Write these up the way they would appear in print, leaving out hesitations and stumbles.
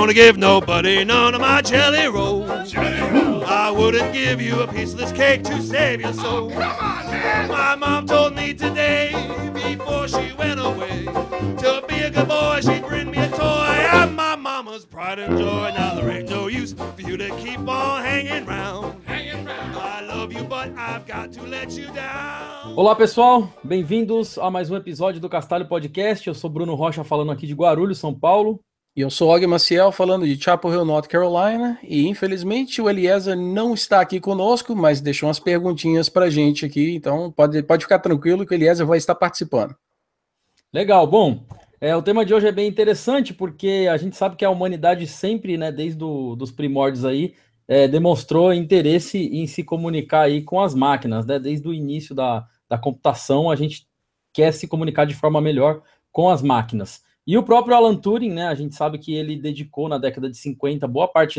gonna give nobody none of my jelly rolls. I wouldn't give you a piece of this cake to save your soul. Come on, man. My mom told me today, before she went away, to be a good boy, she'd bring me a toy. I'm my mama's pride and joy. Now there ain't no use for you to keep on hanging round. I love you, but I've got to let you down. Olá, pessoal. Bem-vindos a mais um episódio do Castalho Podcast. Eu sou Bruno Rocha, falando aqui de Guarulhos, São Paulo. E eu sou Og Maciel, falando de Chapel Hill, North Carolina, e infelizmente o Eliezer não está aqui conosco, mas deixou umas perguntinhas pra gente aqui, então pode ficar tranquilo que o Eliezer vai estar participando. Legal, bom, o tema de hoje é bem interessante, porque a gente sabe que a humanidade sempre, né, desde os primórdios aí, demonstrou interesse em se comunicar aí com as máquinas, né, desde o início da computação, a gente quer se comunicar de forma melhor com as máquinas. E o próprio Alan Turing, né, a gente sabe que ele dedicou na década de 50 boa parte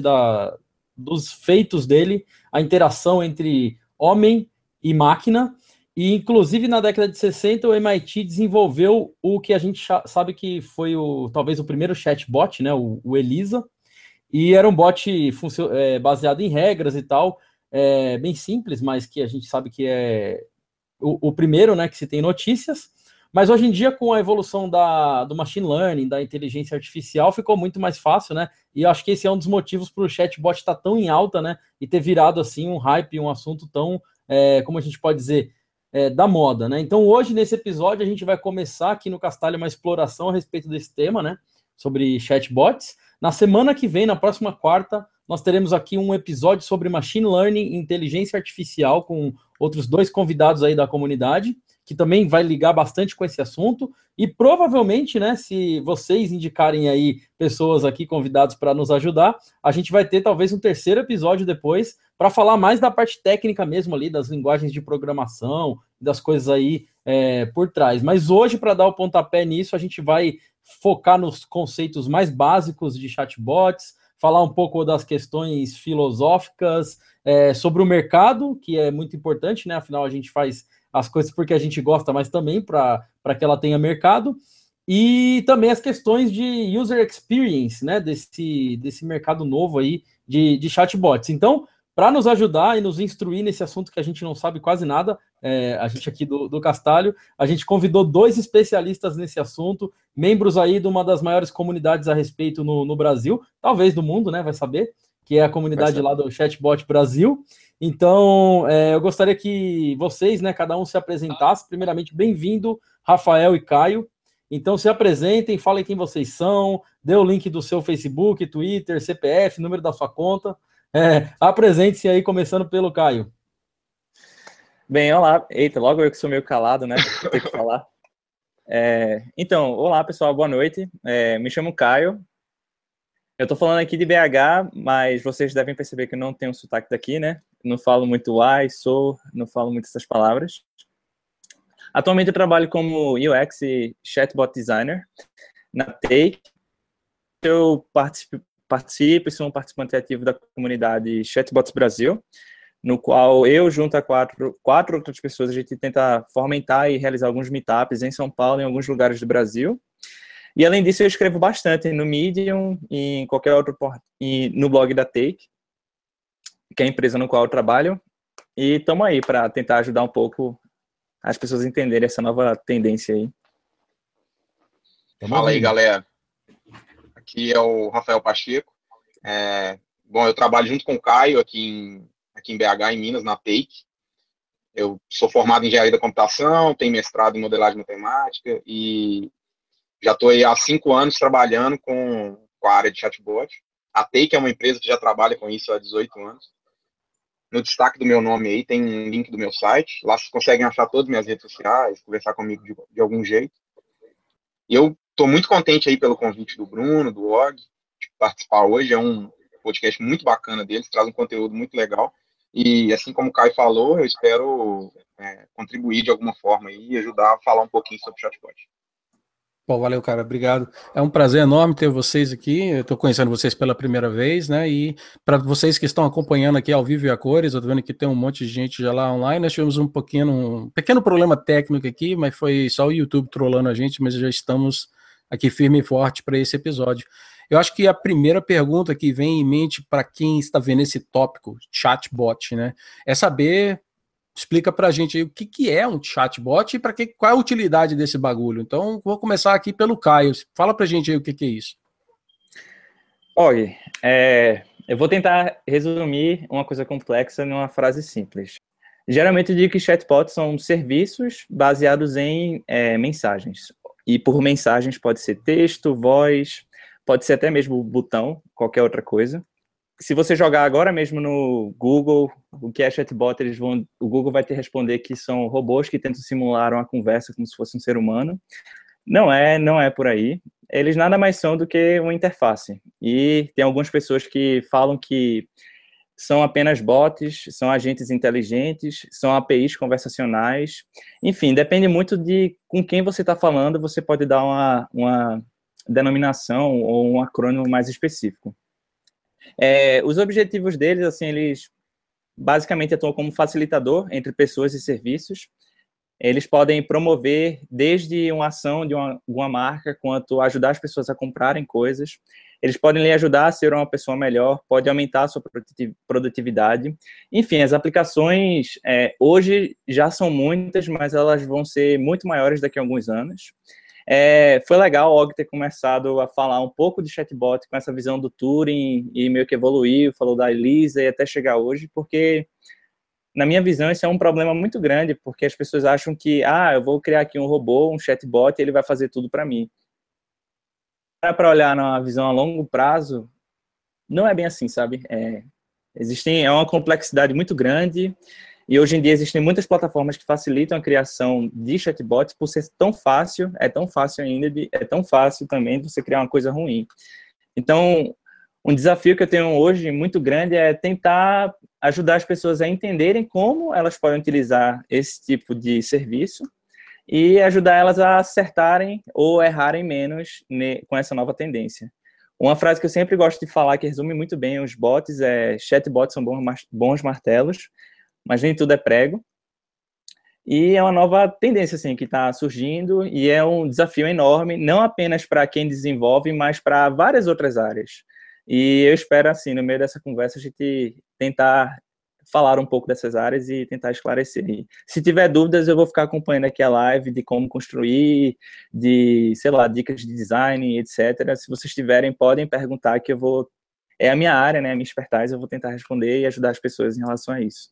dos feitos dele à interação entre homem e máquina, e inclusive na década de 60 o MIT desenvolveu o que a gente sabe que foi talvez o primeiro chatbot, né, o Elisa, e era um bot baseado em regras e tal, bem simples, mas que a gente sabe que é o primeiro, né, que se tem notícias. Mas hoje em dia, com a evolução do machine learning, da inteligência artificial, ficou muito mais fácil, né? E eu acho que esse é um dos motivos para o chatbot estar tão em alta, né? E ter virado, assim, um hype, um assunto tão, como a gente pode dizer, da moda, né? Então, hoje, nesse episódio, a gente vai começar aqui no Castalho uma exploração a respeito desse tema, né? Sobre chatbots. Na semana que vem, na próxima quarta, nós teremos aqui um episódio sobre machine learning e inteligência artificial com outros 2 convidados aí da comunidade, que também vai ligar bastante com esse assunto, e provavelmente, né, se vocês indicarem aí pessoas aqui, convidados para nos ajudar, a gente vai ter talvez um terceiro episódio depois, para falar mais da parte técnica mesmo ali, das linguagens de programação, das coisas aí por trás. Mas hoje, para dar o pontapé nisso, a gente vai focar nos conceitos mais básicos de chatbots, falar um pouco das questões filosóficas, sobre o mercado, que é muito importante, né, afinal a gente faz as coisas porque a gente gosta, mas também para que ela tenha mercado, e também as questões de user experience, né, desse mercado novo aí de chatbots. Então, para nos ajudar e nos instruir nesse assunto que a gente não sabe quase nada, a gente aqui do Castalho, a gente convidou 2 especialistas nesse assunto, membros aí de uma das maiores comunidades a respeito no Brasil, talvez do mundo, né, vai saber, que é a comunidade lá do Chatbot Brasil. Então, eu gostaria que vocês, né, cada um se apresentasse. Primeiramente, bem-vindo, Rafael e Caio. Então, se apresentem, falem quem vocês são, dê o link do seu Facebook, Twitter, CPF, número da sua conta. Apresente-se aí, começando pelo Caio. Bem, olá. Eita, logo eu que sou meio calado, né? Vou ter que falar. Então, olá, pessoal, boa noite. Me chamo Caio. Eu tô falando aqui de BH, mas vocês devem perceber que eu não tenho sotaque daqui, né? Não falo muito não falo muito essas palavras. Atualmente eu trabalho como UX e Chatbot Designer na Take. Eu participo e sou um participante ativo da comunidade Chatbots Brasil, no qual eu, junto a quatro outras pessoas, a gente tenta fomentar e realizar alguns meetups em São Paulo e em alguns lugares do Brasil. E, além disso, eu escrevo bastante no Medium e em qualquer outro e no blog da Take, que é a empresa no qual eu trabalho. E estamos aí para tentar ajudar um pouco as pessoas a entenderem essa nova tendência aí. Fala aí, galera. Aqui é o Rafael Pacheco. Bom, eu trabalho junto com o Caio aqui em BH, em Minas, na Take. Eu sou formado em engenharia da computação, tenho mestrado em modelagem matemática e já estou aí há 5 anos trabalhando com a área de chatbot. A Take é uma empresa que já trabalha com isso há 18 anos. No destaque do meu nome aí tem um link do meu site. Lá vocês conseguem achar todas as minhas redes sociais, conversar comigo de algum jeito. E eu estou muito contente aí pelo convite do Bruno, do Og, de participar hoje. É um podcast muito bacana deles, traz um conteúdo muito legal. E assim como o Caio falou, eu espero contribuir de alguma forma aí e ajudar a falar um pouquinho sobre chatbot. Bom, valeu, cara, obrigado. É um prazer enorme ter vocês aqui. Eu estou conhecendo vocês pela primeira vez, né? E para vocês que estão acompanhando aqui ao vivo e a cores, eu estou vendo que tem um monte de gente já lá online. Nós tivemos um pequeno problema técnico aqui, mas foi só o YouTube trollando a gente, mas já estamos aqui firme e forte para esse episódio. Eu acho que a primeira pergunta que vem em mente para quem está vendo esse tópico, chatbot, né, é saber, explica para a gente aí o que é um chatbot e qual é a utilidade desse bagulho. Então, vou começar aqui pelo Caio. Fala para a gente aí o que é isso. Olha, eu vou tentar resumir uma coisa complexa numa frase simples. Geralmente eu digo que chatbots são serviços baseados em mensagens. E por mensagens pode ser texto, voz, pode ser até mesmo botão, qualquer outra coisa. Se você jogar agora mesmo no Google, o que é chatbot, o Google vai te responder que são robôs que tentam simular uma conversa como se fosse um ser humano. Não é por aí. Eles nada mais são do que uma interface. E tem algumas pessoas que falam que são apenas bots, são agentes inteligentes, são APIs conversacionais. Enfim, depende muito de com quem você está falando, você pode dar uma denominação ou um acrônimo mais específico. Os objetivos deles, assim, eles basicamente atuam como facilitador entre pessoas e serviços. Eles podem promover desde uma ação de alguma marca, quanto ajudar as pessoas a comprarem coisas. Eles podem lhe ajudar a ser uma pessoa melhor, pode aumentar a sua produtividade. Enfim, as aplicações hoje já são muitas, mas elas vão ser muito maiores daqui a alguns anos. Foi legal o Og ter começado a falar um pouco de chatbot com essa visão do Turing e meio que evoluiu, falou da Elisa e até chegar hoje, porque na minha visão, esse é um problema muito grande, porque as pessoas acham que, eu vou criar aqui um robô, um chatbot, e ele vai fazer tudo para mim. Para olhar na visão a longo prazo, não é bem assim, sabe? É uma complexidade muito grande, e hoje em dia existem muitas plataformas que facilitam a criação de chatbots por ser tão fácil, é tão fácil também de você criar uma coisa ruim. Então, um desafio que eu tenho hoje muito grande é tentar ajudar as pessoas a entenderem como elas podem utilizar esse tipo de serviço e ajudar elas a acertarem ou errarem menos com essa nova tendência. Uma frase que eu sempre gosto de falar, que resume muito bem os bots, chatbots são bons martelos, mas nem tudo é prego. E é uma nova tendência assim, que está surgindo e é um desafio enorme, não apenas para quem desenvolve, mas para várias outras áreas. E eu espero, assim, no meio dessa conversa, a gente tentar falar um pouco dessas áreas e tentar esclarecer. E, se tiver dúvidas, eu vou ficar acompanhando aqui a live de como construir, dicas de design, etc. Se vocês tiverem, podem perguntar que eu vou... É a minha área, né, a minha expertise, eu vou tentar responder e ajudar as pessoas em relação a isso.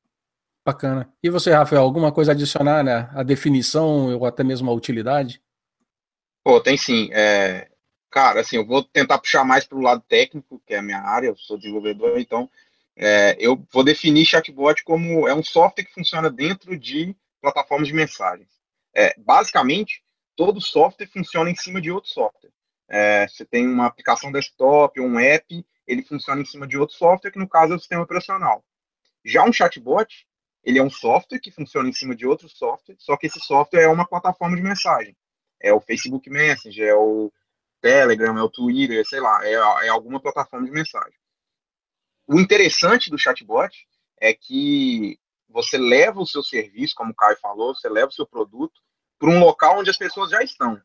Bacana. E você, Rafael, alguma coisa a adicionar, né? A definição ou até mesmo a utilidade? Pô, tem sim. Cara, assim, eu vou tentar puxar mais para o lado técnico, que é a minha área, eu sou desenvolvedor, então eu vou definir chatbot como um software que funciona dentro de plataformas de mensagens. Basicamente, todo software funciona em cima de outro software. Você tem uma aplicação desktop ou um app, ele funciona em cima de outro software, que no caso é o sistema operacional. Já um chatbot, ele é um software que funciona em cima de outro software, só que esse software é uma plataforma de mensagem. É o Facebook Messenger, é o Telegram, é o Twitter, sei lá, é alguma plataforma de mensagem. O interessante do chatbot é que você leva o seu serviço, como o Caio falou, você leva o seu produto para um local onde as pessoas já estão.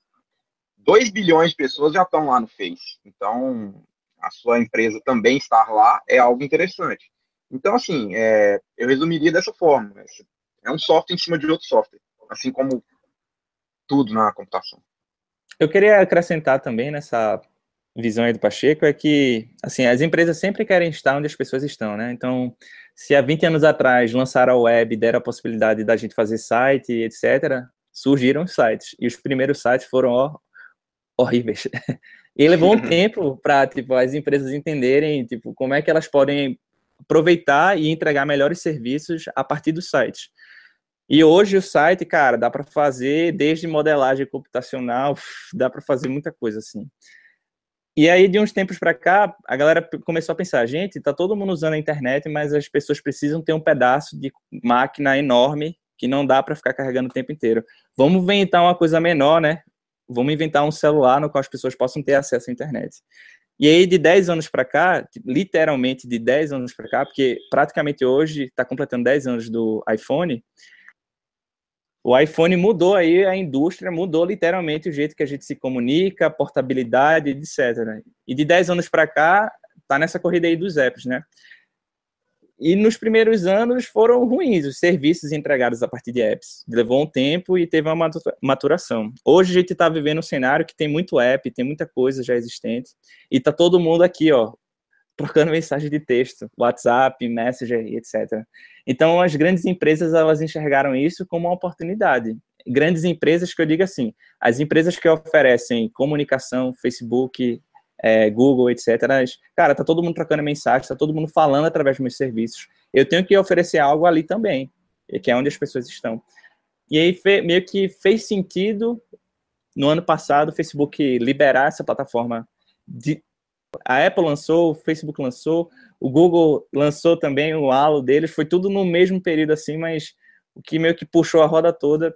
2 bilhões de pessoas já estão lá no Face. Então, a sua empresa também estar lá é algo interessante. Então, assim, eu resumiria dessa forma. É um software em cima de outro software, assim como tudo na computação. Eu queria acrescentar também nessa visão aí do Pacheco, é que, assim, as empresas sempre querem estar onde as pessoas estão, né? Então, se há 20 anos atrás lançaram a web, deram a possibilidade da gente fazer site, etc., surgiram os sites. E os primeiros sites foram horríveis. E levou um tempo para, tipo, as empresas entenderem, tipo, como é que elas podem aproveitar e entregar melhores serviços a partir dos sites. E hoje o site, cara, dá para fazer desde modelagem computacional, dá para fazer muita coisa, assim. E aí, de uns tempos para cá, a galera começou a pensar, gente, tá todo mundo usando a internet, mas as pessoas precisam ter um pedaço de máquina enorme que não dá para ficar carregando o tempo inteiro. Vamos inventar uma coisa menor, né? Vamos inventar um celular no qual as pessoas possam ter acesso à internet. E aí, de 10 anos para cá, literalmente de 10 anos para cá, porque praticamente hoje está completando 10 anos do iPhone, O iPhone mudou aí a indústria, mudou literalmente o jeito que a gente se comunica, a portabilidade, etc. E de 10 anos para cá, tá nessa corrida aí dos apps, né? E nos primeiros anos foram ruins os serviços entregados a partir de apps. Levou um tempo e teve uma maturação. Hoje a gente está vivendo um cenário que tem muito app, tem muita coisa já existente, e tá todo mundo aqui, ó, trocando mensagem de texto, WhatsApp, Messenger, etc. Então, as grandes empresas, elas enxergaram isso como uma oportunidade. Grandes empresas que eu digo assim, as empresas que oferecem comunicação, Facebook, Google, etc. Cara, tá todo mundo trocando mensagem, tá todo mundo falando através dos meus serviços. Eu tenho que oferecer algo ali também, que é onde as pessoas estão. E aí, meio que fez sentido, no ano passado, o Facebook liberar essa plataforma. A Apple lançou, o Facebook lançou, o Google lançou também o Halo deles, foi tudo no mesmo período assim, mas o que meio que puxou a roda toda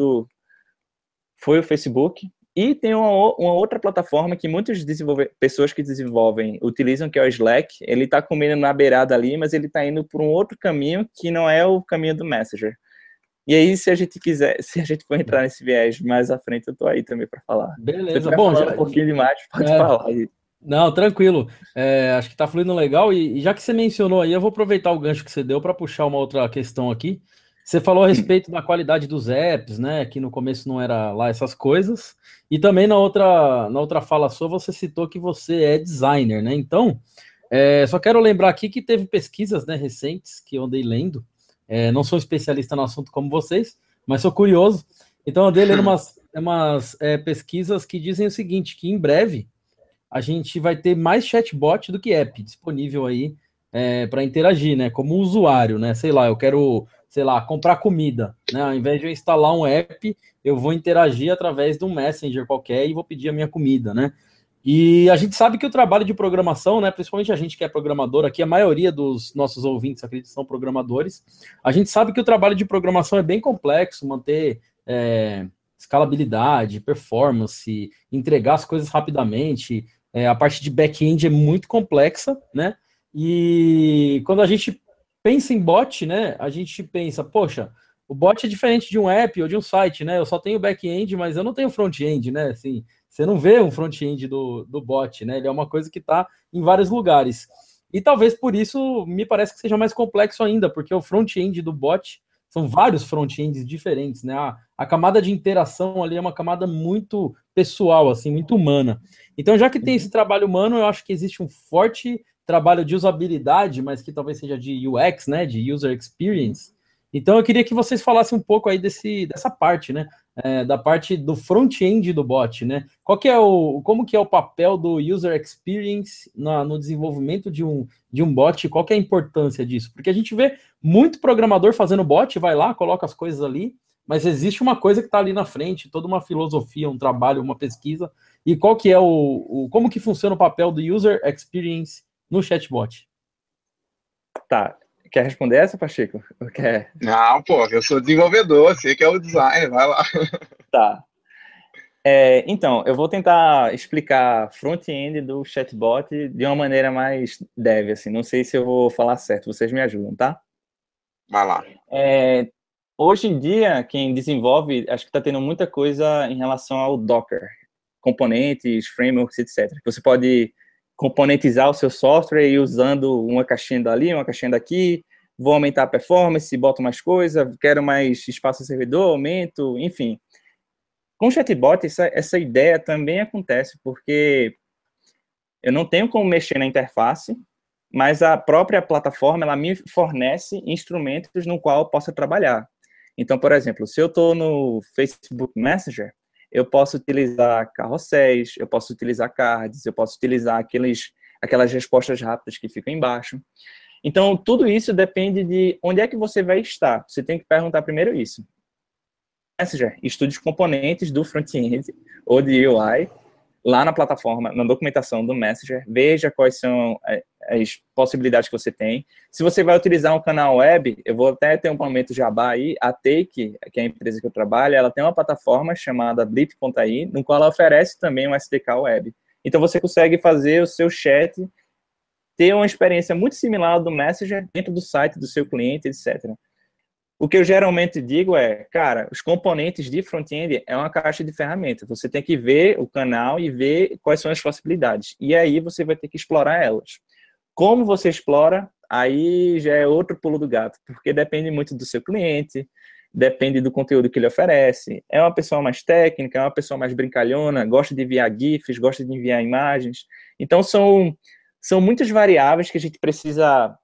foi o Facebook. E tem uma outra plataforma que muitas pessoas que desenvolvem utilizam, que é o Slack. Ele está comendo na beirada ali, mas ele está indo por um outro caminho que não é o caminho do Messenger. E aí, se a gente for entrar nesse viés mais à frente, eu tô aí também para falar. Beleza, bom, já um pouquinho demais, pode falar aí. Não, tranquilo. Acho que tá fluindo legal. E já que você mencionou aí, eu vou aproveitar o gancho que você deu para puxar uma outra questão aqui. Você falou a respeito da qualidade dos apps, né? Que no começo não era lá essas coisas. E também na outra fala sua, você citou que você é designer, né? Então, só quero lembrar aqui que teve pesquisas, né, recentes que eu andei lendo. Não sou especialista no assunto como vocês, mas sou curioso. Então, eu andei lendo umas pesquisas que dizem o seguinte, que em breve a gente vai ter mais chatbot do que app disponível aí para interagir, né? Como usuário, né? Sei lá, eu quero, comprar comida, né? Ao invés de eu instalar um app, eu vou interagir através de um Messenger qualquer e vou pedir a minha comida, né? E a gente sabe que o trabalho de programação, né? Principalmente a gente que é programador aqui, a maioria dos nossos ouvintes, acredito, são programadores. A gente sabe que o trabalho de programação é bem complexo, manter escalabilidade, performance, entregar as coisas rapidamente. A parte de back-end é muito complexa, né? E quando a gente pensa em bot, né? A gente pensa, poxa, o bot é diferente de um app ou de um site, né? Eu só tenho back-end, mas eu não tenho front-end, né? Assim, você não vê um front-end do bot, né? Ele é uma coisa que está em vários lugares. E talvez por isso me parece que seja mais complexo ainda, porque o front-end do bot são vários front-ends diferentes, né? A camada de interação ali é uma camada muito pessoal, assim, muito humana. Então, já que tem esse trabalho humano, eu acho que existe um forte trabalho de usabilidade, mas que talvez seja de UX, né? De User Experience. Então, eu queria que vocês falassem um pouco aí dessa parte, né? Da parte do front-end do bot, né? Como que é o papel do User Experience no desenvolvimento de um bot? Qual que é a importância disso? Porque a gente vê muito programador fazendo bot, vai lá, coloca as coisas ali, mas existe uma coisa que está ali na frente, toda uma filosofia, um trabalho, uma pesquisa. E qual que é como que funciona o papel do User Experience no chatbot? Tá. Quer responder essa, Pacheco? Quer? Não, pô, eu sou desenvolvedor, você que é o designer, vai lá. Tá. Então, eu vou tentar explicar front-end do chatbot de uma maneira mais dev, assim. Não sei se eu vou falar certo, vocês me ajudam, tá? Vai lá. Hoje em dia, quem desenvolve, acho que está tendo muita coisa em relação ao Docker. Componentes, frameworks, etc. Você pode componentizar o seu software e usando uma caixinha dali, uma caixinha daqui, vou aumentar a performance, boto mais coisa, quero mais espaço no servidor, aumento, enfim. Com o chatbot, essa ideia também acontece, porque eu não tenho como mexer na interface, mas a própria plataforma, ela me fornece instrumentos no qual eu possa trabalhar. Então, por exemplo, se eu estou no Facebook Messenger, eu posso utilizar carrosséis, eu posso utilizar cards, eu posso utilizar aquelas respostas rápidas que ficam embaixo. Então, tudo isso depende de onde é que você vai estar. Você tem que perguntar primeiro isso. Messenger, estude os componentes do front-end ou de UI lá na plataforma, na documentação do Messenger, veja quais são as possibilidades que você tem. Se você vai utilizar um canal web, eu vou até ter um momento jabá aí, a Take, que é a empresa que eu trabalho, ela tem uma plataforma chamada Blip.ai, no qual ela oferece também um SDK web. Então, você consegue fazer o seu chat ter uma experiência muito similar ao do Messenger dentro do site do seu cliente, etc. O que eu geralmente digo é, cara, os componentes de front-end é uma caixa de ferramentas. Você tem que ver o canal e ver quais são as possibilidades. E aí você vai ter que explorar elas. Como você explora, aí já é outro pulo do gato, porque depende muito do seu cliente, depende do conteúdo que ele oferece. É uma pessoa mais técnica, é uma pessoa mais brincalhona, gosta de enviar GIFs, gosta de enviar imagens. Então, são muitas variáveis que a gente precisa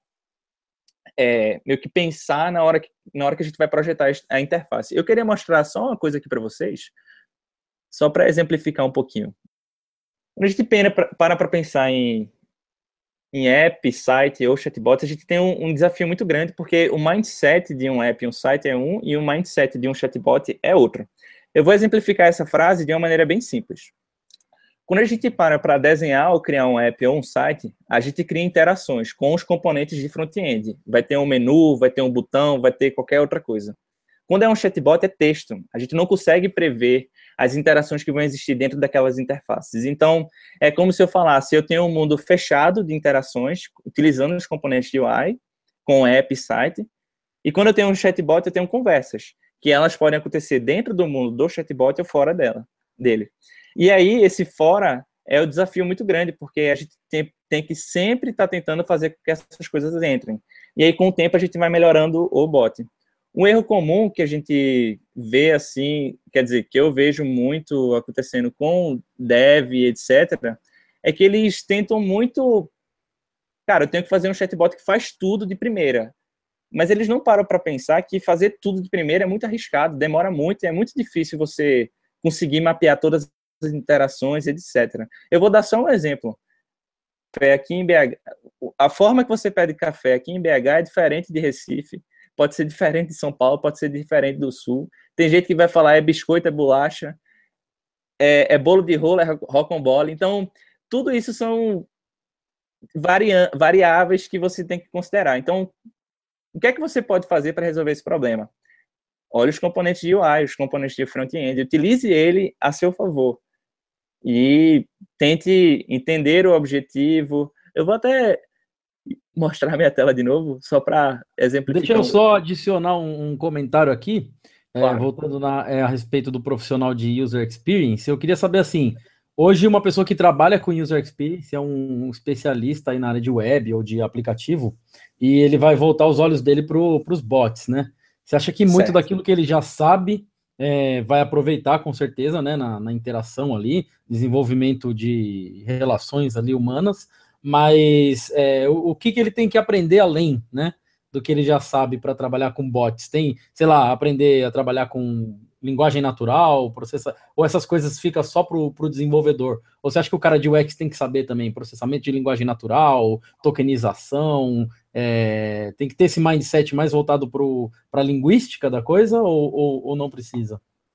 meio que pensar na hora que a gente vai projetar a interface. Eu queria mostrar só uma coisa aqui para vocês, só para exemplificar um pouquinho. Quando a gente para pensar em app, site ou chatbot, a gente tem um desafio muito grande, porque o mindset de um app e um site é um, e o mindset de um chatbot é outro. Eu vou exemplificar essa frase de uma maneira bem simples. Quando a gente para desenhar ou criar um app ou um site, a gente cria interações com os componentes de front-end. Vai ter um menu, vai ter um botão, vai ter qualquer outra coisa. Quando é um chatbot, é texto. A gente não consegue prever as interações que vão existir dentro daquelas interfaces. Então, é como se eu falasse, eu tenho um mundo fechado de interações, utilizando os componentes de UI, com app e site, e quando eu tenho um chatbot, eu tenho conversas, que elas podem acontecer dentro do mundo do chatbot ou fora dele. E aí, esse fora é o desafio muito grande, porque a gente tem que sempre estar tentando fazer com que essas coisas entrem. E aí, com o tempo, a gente vai melhorando o bot. Um erro comum que a gente vê, assim, quer dizer, que eu vejo muito acontecendo com dev, etc., é que eles tentam muito... Cara, eu tenho que fazer um chatbot que faz tudo de primeira. Mas eles não param para pensar que fazer tudo de primeira é muito arriscado, demora muito, e é muito difícil você conseguir mapear todas as interações, etc. Eu vou dar só um exemplo. Aqui em BH, a forma que você pede café aqui em BH é diferente de Recife, pode ser diferente de São Paulo, pode ser diferente do Sul. Tem gente que vai falar é biscoito, é bolacha, é bolo de rolo, é rocambole. Então, tudo isso são variáveis que você tem que considerar. Então, o que é que você pode fazer para resolver esse problema? Olhe os componentes de UI, os componentes de front-end, utilize ele a seu favor. E tente entender o objetivo. Eu vou até mostrar minha tela de novo, só para exemplificar. Deixa eu só adicionar um comentário aqui, Claro. voltando a respeito do profissional de User Experience. Eu queria saber, assim, hoje uma pessoa que trabalha com User Experience é um especialista aí na área de web ou de aplicativo, e ele vai voltar os olhos dele para os bots, né? Você acha que muito daquilo que ele já sabe vai aproveitar, com certeza, né, na interação ali, desenvolvimento de relações ali humanas, mas o que ele tem que aprender além, né, do que ele já sabe para trabalhar com bots? Tem, sei lá, aprender a trabalhar com linguagem natural, ou essas coisas ficam só para o desenvolvedor? Ou você acha que o cara de UX tem que saber também processamento de linguagem natural, tokenização, tem que ter esse mindset mais voltado para a linguística da coisa, ou não precisa?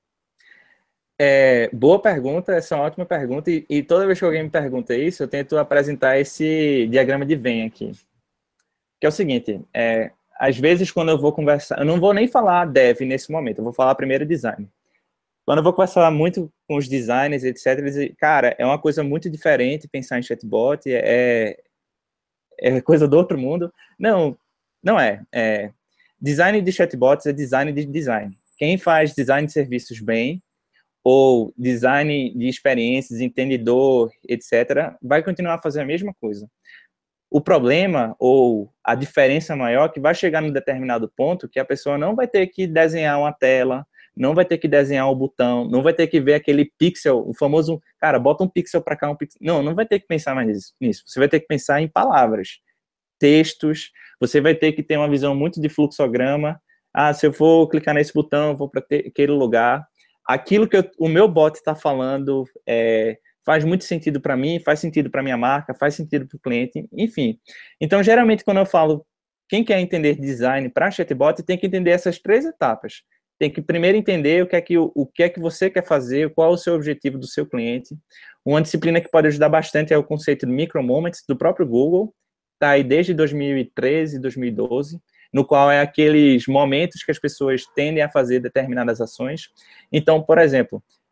Boa pergunta, essa é uma ótima pergunta, e toda vez que alguém me pergunta isso, eu tento apresentar esse diagrama de Venn aqui, que é o seguinte, às vezes quando eu vou conversar, eu não vou nem falar dev nesse momento, eu vou falar primeiro design. Quando eu vou conversar muito com os designers, etc., eles dizem, cara, é uma coisa muito diferente pensar em chatbot, é coisa do outro mundo. Não é. Design de chatbots é design de design. Quem faz design de serviços bem, ou design de experiências, entendedor, etc., vai continuar a fazer a mesma coisa. O problema, ou a diferença maior, é que vai chegar num determinado ponto que a pessoa não vai ter que desenhar uma tela, não vai ter que desenhar um botão, não vai ter que ver aquele pixel, o famoso, cara, bota um pixel para cá, um pixel. Não vai ter que pensar mais nisso. Você vai ter que pensar em palavras, textos, você vai ter que ter uma visão muito de fluxograma. Se eu for clicar nesse botão, eu vou para aquele lugar. Aquilo que o meu bot está falando faz muito sentido para mim, faz sentido para minha marca, faz sentido para o cliente, enfim. Então, geralmente, quando eu falo quem quer entender design para chatbot, tem que entender essas 3 etapas. Tem que primeiro entender o que é que você quer fazer, qual é o seu objetivo do seu cliente. Uma disciplina que pode ajudar bastante é o conceito de micro-moments do próprio Google, está aí desde 2013, 2012, no qual é aqueles momentos que as pessoas tendem a fazer determinadas ações. Então, por exemplo,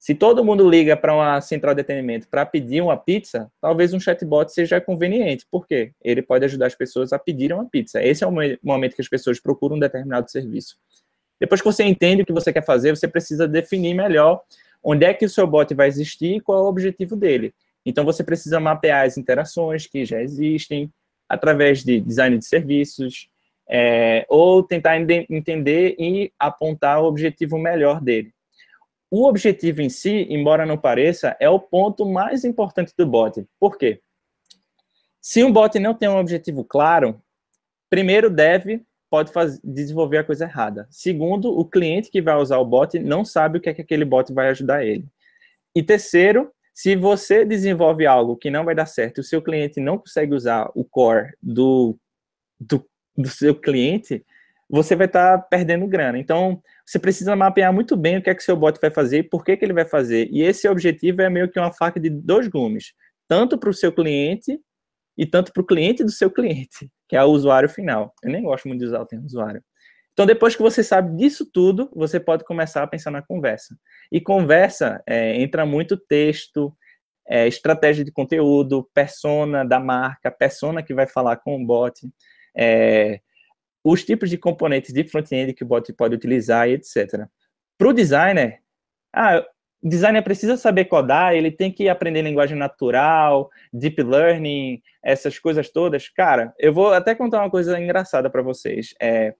Se todo mundo liga para uma central de atendimento para pedir uma pizza, talvez um chatbot seja conveniente. Por quê? Ele pode ajudar as pessoas a pedirem uma pizza. Esse é o momento que as pessoas procuram um determinado serviço. Depois que você entende o que você quer fazer, você precisa definir melhor onde é que o seu bot vai existir e qual é o objetivo dele. Então, você precisa mapear as interações que já existem através de design de serviços, ou tentar entender e apontar o objetivo melhor dele. O objetivo em si, embora não pareça, é o ponto mais importante do bot. Por quê? Se um bot não tem um objetivo claro, primeiro pode desenvolver a coisa errada. Segundo, o cliente que vai usar o bot não sabe o que é que aquele bot vai ajudar ele. E terceiro, se você desenvolve algo que não vai dar certo e o seu cliente não consegue usar o core do seu cliente, você vai estar perdendo grana. Então, você precisa mapear muito bem o que é que seu bot vai fazer e por que ele vai fazer. E esse objetivo é meio que uma faca de dois gumes, tanto para o seu cliente e tanto para o cliente do seu cliente, que é o usuário final. Eu nem gosto muito de usar o termo usuário. Então, depois que você sabe disso tudo, você pode começar a pensar na conversa. E conversa entra muito texto, estratégia de conteúdo, persona da marca, persona que vai falar com o bot, os tipos de componentes de front-end que o bot pode utilizar, e etc. Para o designer, o designer precisa saber codar, ele tem que aprender linguagem natural, deep learning, essas coisas todas. Cara, eu vou até contar uma coisa engraçada para vocês.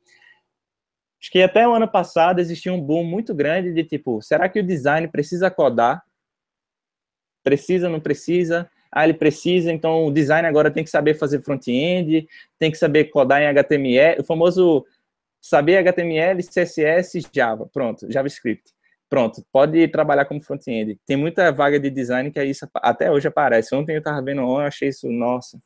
Acho que até o ano passado existia um boom muito grande de tipo, será que o design precisa codar? Precisa, não precisa? Ele precisa, então o design agora tem que saber fazer front-end, tem que saber codar em HTML, o famoso saber HTML, CSS, Java, pronto, JavaScript. Pronto, pode trabalhar como front-end. Tem muita vaga de design que isso até hoje aparece. Ontem eu estava vendo, eu achei isso, nossa.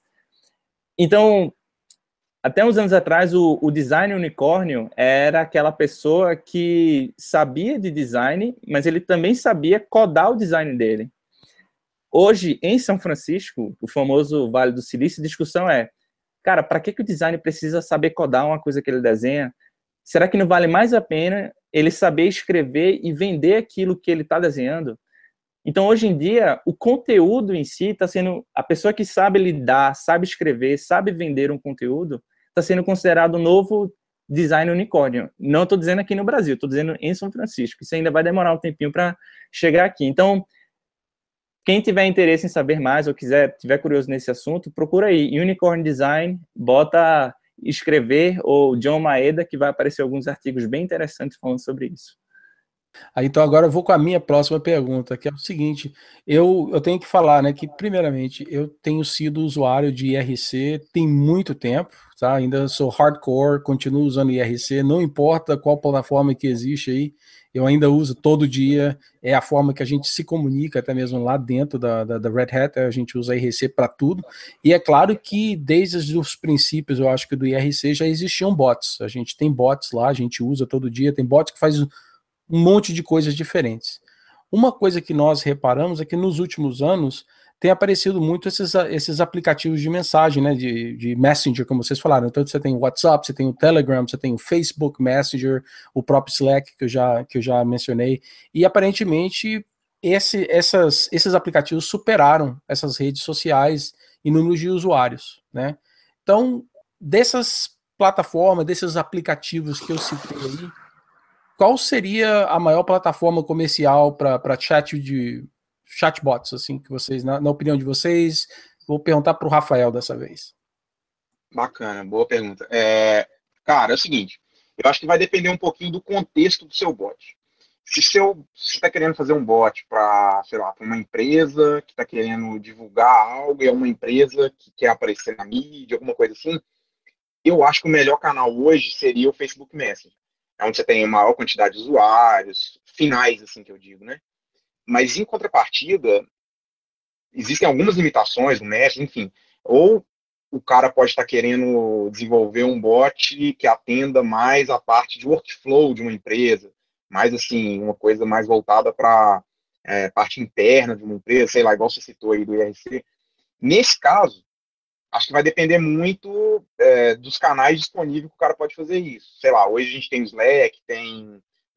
Então, até uns anos atrás, o design unicórnio era aquela pessoa que sabia de design, mas ele também sabia codar o design dele. Hoje, em São Francisco, o famoso Vale do Silício, a discussão é, cara, para que o design precisa saber codar uma coisa que ele desenha? Será que não vale mais a pena ele saber escrever e vender aquilo que ele está desenhando? Então, hoje em dia, o conteúdo em si está sendo... A pessoa que sabe lidar, sabe escrever, sabe vender um conteúdo, está sendo considerado o novo design unicórnio. Não estou dizendo aqui no Brasil, estou dizendo em São Francisco. Isso ainda vai demorar um tempinho para chegar aqui. Então, quem tiver interesse em saber mais ou tiver curioso nesse assunto, procura aí, Unicorn Design, bota escrever ou John Maeda, que vai aparecer alguns artigos bem interessantes falando sobre isso. Então agora eu vou com a minha próxima pergunta, que é o seguinte, eu tenho que falar, né, que primeiramente eu tenho sido usuário de IRC tem muito tempo, tá? Ainda sou hardcore, continuo usando IRC, não importa qual plataforma que existe aí, eu ainda uso todo dia, é a forma que a gente se comunica, até mesmo lá dentro da Red Hat, a gente usa IRC para tudo, e é claro que desde os princípios, eu acho que do IRC já existiam bots, a gente tem bots lá, a gente usa todo dia, tem bots que faz um monte de coisas diferentes. Uma coisa que nós reparamos é que nos últimos anos tem aparecido muito esses aplicativos de mensagem, né, de Messenger, como vocês falaram. Então você tem o WhatsApp, você tem o Telegram, você tem o Facebook Messenger, o próprio Slack, que eu já mencionei, e aparentemente esses aplicativos superaram essas redes sociais em números de usuários, né? Então, dessas plataformas, desses aplicativos que eu citei aí, qual seria a maior plataforma comercial para chatbots, assim, que vocês, na opinião de vocês, vou perguntar para o Rafael dessa vez. Bacana, boa pergunta. Cara, é o seguinte, eu acho que vai depender um pouquinho do contexto do seu bot. Se você está querendo fazer um bot para, sei lá, para uma empresa que está querendo divulgar algo, e é uma empresa que quer aparecer na mídia, alguma coisa assim, eu acho que o melhor canal hoje seria o Facebook Messenger. É onde você tem a maior quantidade de usuários, finais, assim que eu digo, né? Mas, em contrapartida, existem algumas limitações no Messenger, enfim. Ou o cara pode estar querendo desenvolver um bot que atenda mais a parte de workflow de uma empresa, mais, assim, uma coisa mais voltada para parte interna de uma empresa, sei lá, igual você citou aí do IRC. Nesse caso, acho que vai depender muito dos canais disponíveis que o cara pode fazer isso. Sei lá, hoje a gente tem o Slack, tem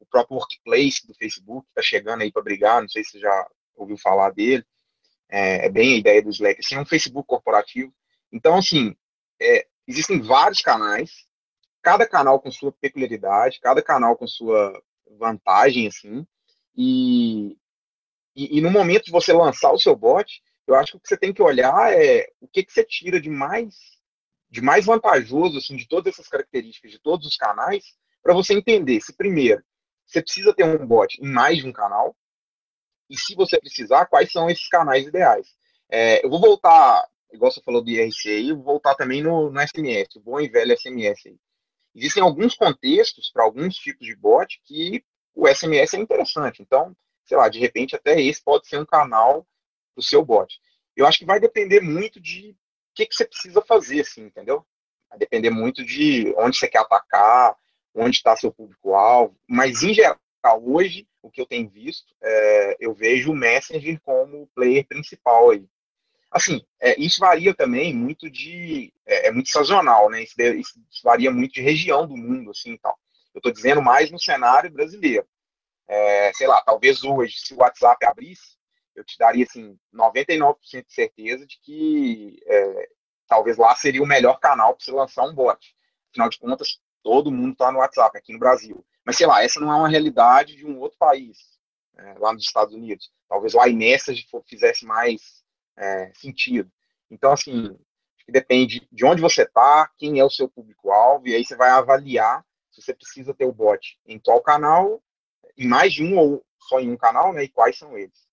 o próprio Workplace do Facebook está chegando aí para brigar, não sei se você já ouviu falar dele. É bem a ideia do Slack, assim, é um Facebook corporativo. Então, assim, existem vários canais, cada canal com sua peculiaridade, cada canal com sua vantagem, assim, e no momento de você lançar o seu bot, eu acho que o que você tem que olhar é o que você tira de mais vantajoso, assim, de todas essas características, de todos os canais, para você entender se, primeiro, você precisa ter um bot em mais de um canal, e se você precisar, quais são esses canais ideais. Eu vou voltar, igual você falou do IRC aí, eu vou voltar também no SMS, o bom e velho SMS aí. Existem alguns contextos para alguns tipos de bot que o SMS é interessante. Então, sei lá, de repente até esse pode ser um canal para o seu bot. Eu acho que vai depender muito de o que você precisa fazer, assim, entendeu? Vai depender muito de onde você quer atacar, onde está seu público-alvo. Mas, em geral, hoje, o que eu tenho visto, eu vejo o Messenger como o player principal aí. Assim, isso varia também muito muito sazonal, né? Isso varia muito de região do mundo, assim, tal. Eu estou dizendo mais no cenário brasileiro. Sei lá, talvez hoje, se o WhatsApp abrisse, eu te daria, assim, 99% de certeza de que talvez lá seria o melhor canal para você lançar um bot. Afinal de contas, todo mundo está no WhatsApp aqui no Brasil. Mas, sei lá, essa não é uma realidade de um outro país, lá nos Estados Unidos. Talvez o iMessage fizesse mais sentido. Então, assim, acho que depende de onde você está, quem é o seu público-alvo, e aí você vai avaliar se você precisa ter o bot em qual canal, em mais de um ou só em um canal, né, e quais são eles.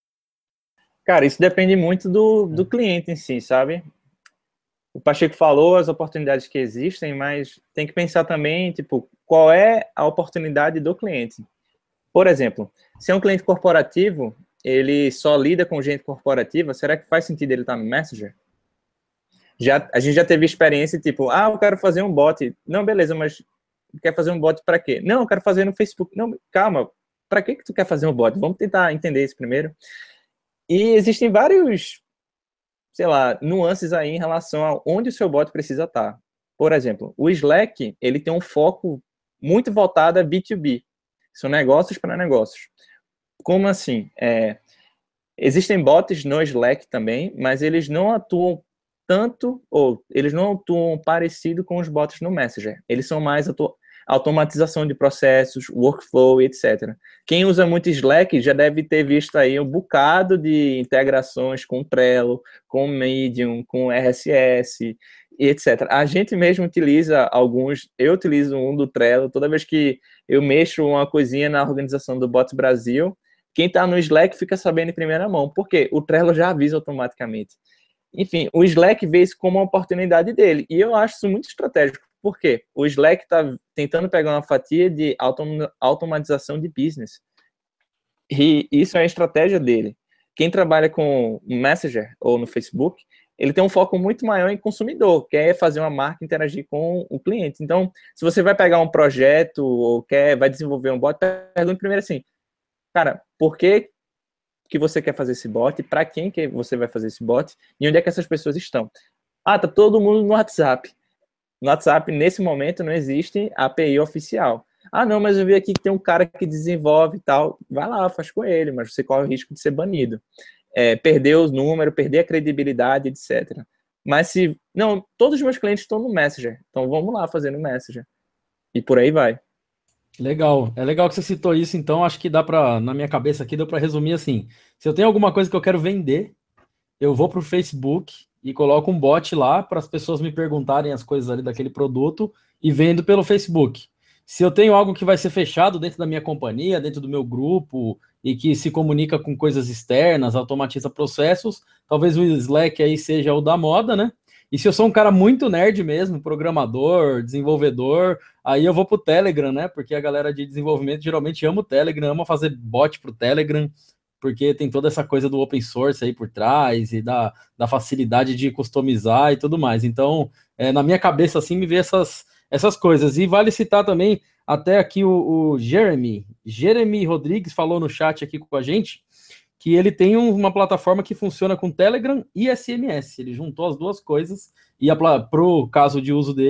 Cara, isso depende muito do cliente em si, sabe? O Pacheco falou as oportunidades que existem, mas tem que pensar também, tipo, qual é a oportunidade do cliente. Por exemplo, se é um cliente corporativo, ele só lida com gente corporativa, será que faz sentido ele estar no Messenger? A gente já teve experiência, tipo, eu quero fazer um bot. Não, beleza, mas quer fazer um bot para quê? Não, eu quero fazer no Facebook. Não, calma, para que tu quer fazer um bot? Vamos tentar entender isso primeiro. E existem vários, sei lá, nuances aí em relação a onde o seu bot precisa estar. Por exemplo, o Slack, ele tem um foco muito voltado a B2B. São negócios para negócios. Como assim? Existem bots no Slack também, mas eles não atuam tanto, ou eles não atuam parecido com os bots no Messenger. Eles são mais automatização de processos, workflow, etc. Quem usa muito Slack já deve ter visto aí um bocado de integrações com Trello, com Medium, com RSS, etc. A gente mesmo utiliza alguns, eu utilizo um do Trello, toda vez que eu mexo uma coisinha na organização do Bot Brasil, quem está no Slack fica sabendo em primeira mão, porque o Trello já avisa automaticamente. Enfim, o Slack vê isso como uma oportunidade dele, e eu acho isso muito estratégico. Por quê? O Slack está tentando pegar uma fatia de automatização de business. E isso é a estratégia dele. Quem trabalha com o Messenger ou no Facebook, ele tem um foco muito maior em consumidor, quer fazer uma marca interagir com o cliente. Então, se você vai pegar um projeto ou vai desenvolver um bot, pergunte primeiro assim, cara, por que você quer fazer esse bot? Para quem que você vai fazer esse bot? E onde é que essas pessoas estão? Tá todo mundo no WhatsApp. No WhatsApp, nesse momento, não existe API oficial. Não, mas eu vi aqui que tem um cara que desenvolve e tal. Vai lá, faz com ele, mas você corre o risco de ser banido. Perder os números, perder a credibilidade, etc. Mas não, todos os meus clientes estão no Messenger. Então, vamos lá fazer no Messenger. E por aí vai. Legal. É legal que você citou isso, então acho que na minha cabeça aqui, deu para resumir assim. Se eu tenho alguma coisa que eu quero vender, eu vou para o Facebook e coloco um bot lá para as pessoas me perguntarem as coisas ali daquele produto e vendo pelo Facebook. Se eu tenho algo que vai ser fechado dentro da minha companhia, dentro do meu grupo e que se comunica com coisas externas, automatiza processos, talvez o Slack aí seja o da moda, né? E se eu sou um cara muito nerd mesmo, programador, desenvolvedor, aí eu vou pro Telegram, né? Porque a galera de desenvolvimento geralmente ama o Telegram, ama fazer bot pro Telegram, porque tem toda essa coisa do open source aí por trás e da facilidade de customizar e tudo mais. Então, na minha cabeça, assim, me vê essas coisas. E vale citar também, até aqui o Jeremy Rodrigues falou no chat aqui com a gente, que ele tem uma plataforma que funciona com Telegram e SMS. Ele juntou as duas coisas e pro caso de uso dele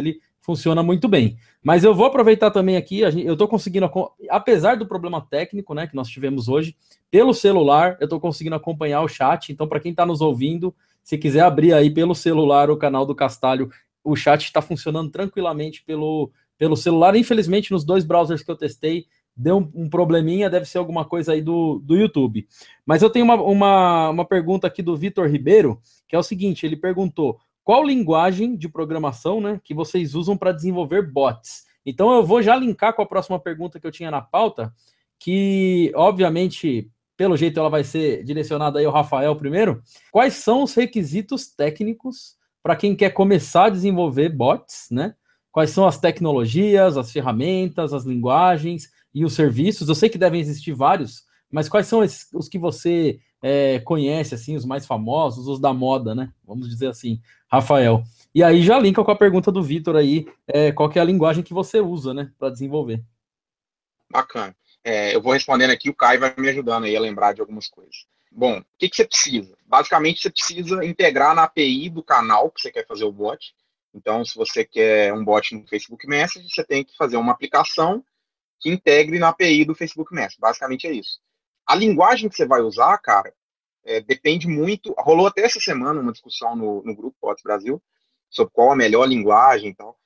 funciona muito bem. Mas eu vou aproveitar também aqui, eu estou conseguindo, apesar do problema técnico, né, que nós tivemos hoje, pelo celular, eu estou conseguindo acompanhar o chat. Então, para quem está nos ouvindo, se quiser abrir aí pelo celular o canal do Castalho, o chat está funcionando tranquilamente pelo celular. Infelizmente, nos 2 browsers que eu testei, deu um probleminha, deve ser alguma coisa aí do YouTube. Mas eu tenho uma pergunta aqui do Vitor Ribeiro, que é o seguinte, ele perguntou: qual linguagem de programação, né, que vocês usam para desenvolver bots? Então eu vou já linkar com a próxima pergunta que eu tinha na pauta, que obviamente, pelo jeito ela vai ser direcionada aí ao Rafael primeiro. Quais são os requisitos técnicos para quem quer começar a desenvolver bots, né? Quais são as tecnologias, as ferramentas, as linguagens e os serviços? Eu sei que devem existir vários, mas quais são os que você conhece, assim, os mais famosos, os da moda, né? Vamos dizer assim, Rafael. E aí já linka com a pergunta do Vitor aí, qual que é a linguagem que você usa, né, para desenvolver. Bacana. Eu vou respondendo aqui, o Caio vai me ajudando aí a lembrar de algumas coisas. Bom, o que você precisa? Basicamente, você precisa integrar na API do canal que você quer fazer o bot. Então, se você quer um bot no Facebook Messenger, você tem que fazer uma aplicação que integre na API do Facebook Messenger. Basicamente é isso. A linguagem que você vai usar, cara, depende muito. Rolou até essa semana uma discussão no grupo Bots Brasil sobre qual a melhor linguagem e tal.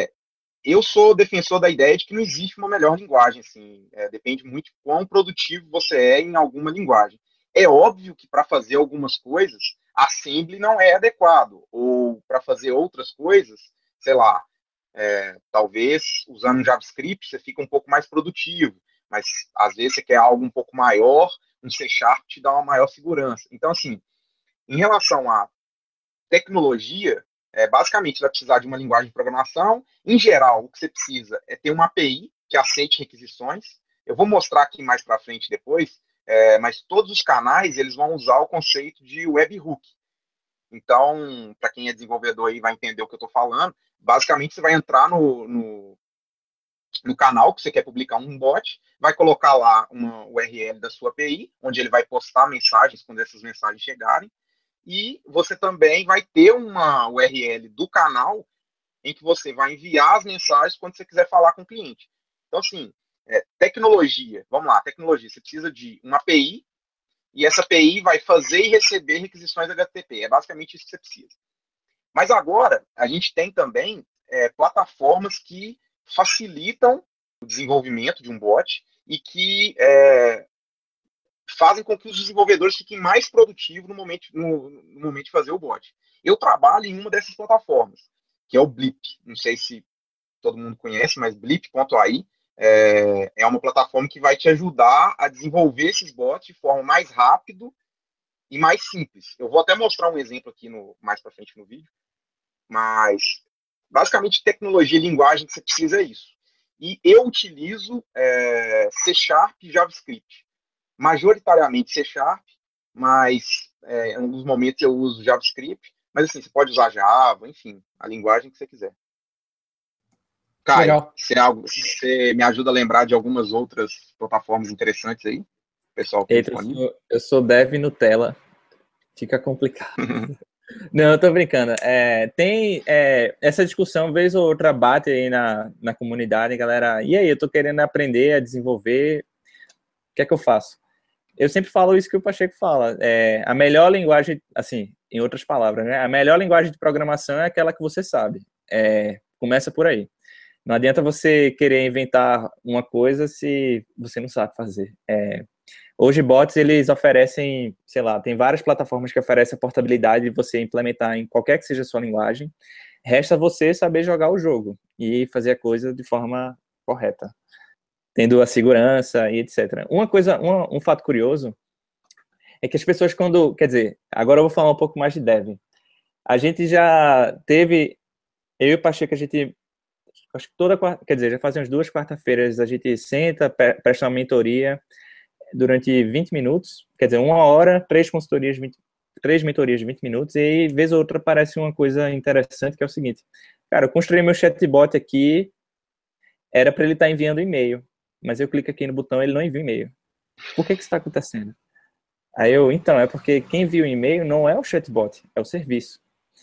Eu sou defensor da ideia de que não existe uma melhor linguagem. Assim, depende muito de quão produtivo você é em alguma linguagem. É óbvio que para fazer algumas coisas, Assembly não é adequado. Ou para fazer outras coisas, sei lá, talvez usando JavaScript você fica um pouco mais produtivo. Mas às vezes você quer algo um pouco maior, um C# te dá uma maior segurança. Então, assim, em relação à tecnologia, basicamente você vai precisar de uma linguagem de programação. Em geral, o que você precisa é ter uma API que aceite requisições. Eu vou mostrar aqui mais para frente depois, mas todos os canais eles vão usar o conceito de webhook. Então, para quem é desenvolvedor aí vai entender o que eu estou falando, basicamente você vai entrar no canal que você quer publicar um bot, vai colocar lá uma URL da sua API, onde ele vai postar mensagens quando essas mensagens chegarem, e você também vai ter uma URL do canal em que você vai enviar as mensagens quando você quiser falar com o cliente. Então, assim, tecnologia, vamos lá, tecnologia, você precisa de uma API, e essa API vai fazer e receber requisições HTTP. É basicamente isso que você precisa. Mas agora, a gente tem também plataformas que facilitam o desenvolvimento de um bot e que fazem com que os desenvolvedores fiquem mais produtivos no momento de fazer o bot. Eu trabalho em uma dessas plataformas, que é o Blip. Não sei se todo mundo conhece, mas Blip.ai é uma plataforma que vai te ajudar a desenvolver esses bots de forma mais rápida e mais simples. Eu vou até mostrar um exemplo aqui mais para frente no vídeo, mas basicamente tecnologia e linguagem que você precisa é isso. E eu utilizo C# e JavaScript. Majoritariamente C#, mas em alguns momentos eu uso JavaScript, mas assim, você pode usar Java, enfim, a linguagem que você quiser. Caio, você me ajuda a lembrar de algumas outras plataformas interessantes aí? Pessoal, Eita, eu sou dev Nutella, fica complicado. Não, eu tô brincando. Tem essa discussão, vez ou outra, bate aí na comunidade, galera. E aí, eu tô querendo aprender a desenvolver, o que é que eu faço? Eu sempre falo isso que o Pacheco fala. A melhor linguagem, assim, em outras palavras, né? A melhor linguagem de programação é aquela que você sabe. Começa por aí. Não adianta você querer inventar uma coisa se você não sabe fazer. Hoje, bots, eles oferecem, sei lá, tem várias plataformas que oferecem a portabilidade de você implementar em qualquer que seja a sua linguagem. Resta você saber jogar o jogo e fazer a coisa de forma correta, tendo a segurança e etc. Um fato curioso é que as pessoas quer dizer, agora eu vou falar um pouco mais de dev. A gente já teve, eu e o Pacheco, a gente, acho que já fazem umas 2 quarta-feiras, a gente senta, presta uma mentoria durante 20 minutos, quer dizer, 1 hora, 3 mentorias de 20 minutos, e aí, vez ou outra, aparece uma coisa interessante, que é o seguinte: cara, eu construí meu chatbot aqui, era para ele estar enviando e-mail, mas eu clico aqui no botão, ele não envia e-mail. Por que isso está acontecendo? Aí então, é porque quem envia o e-mail não é o chatbot, é o serviço.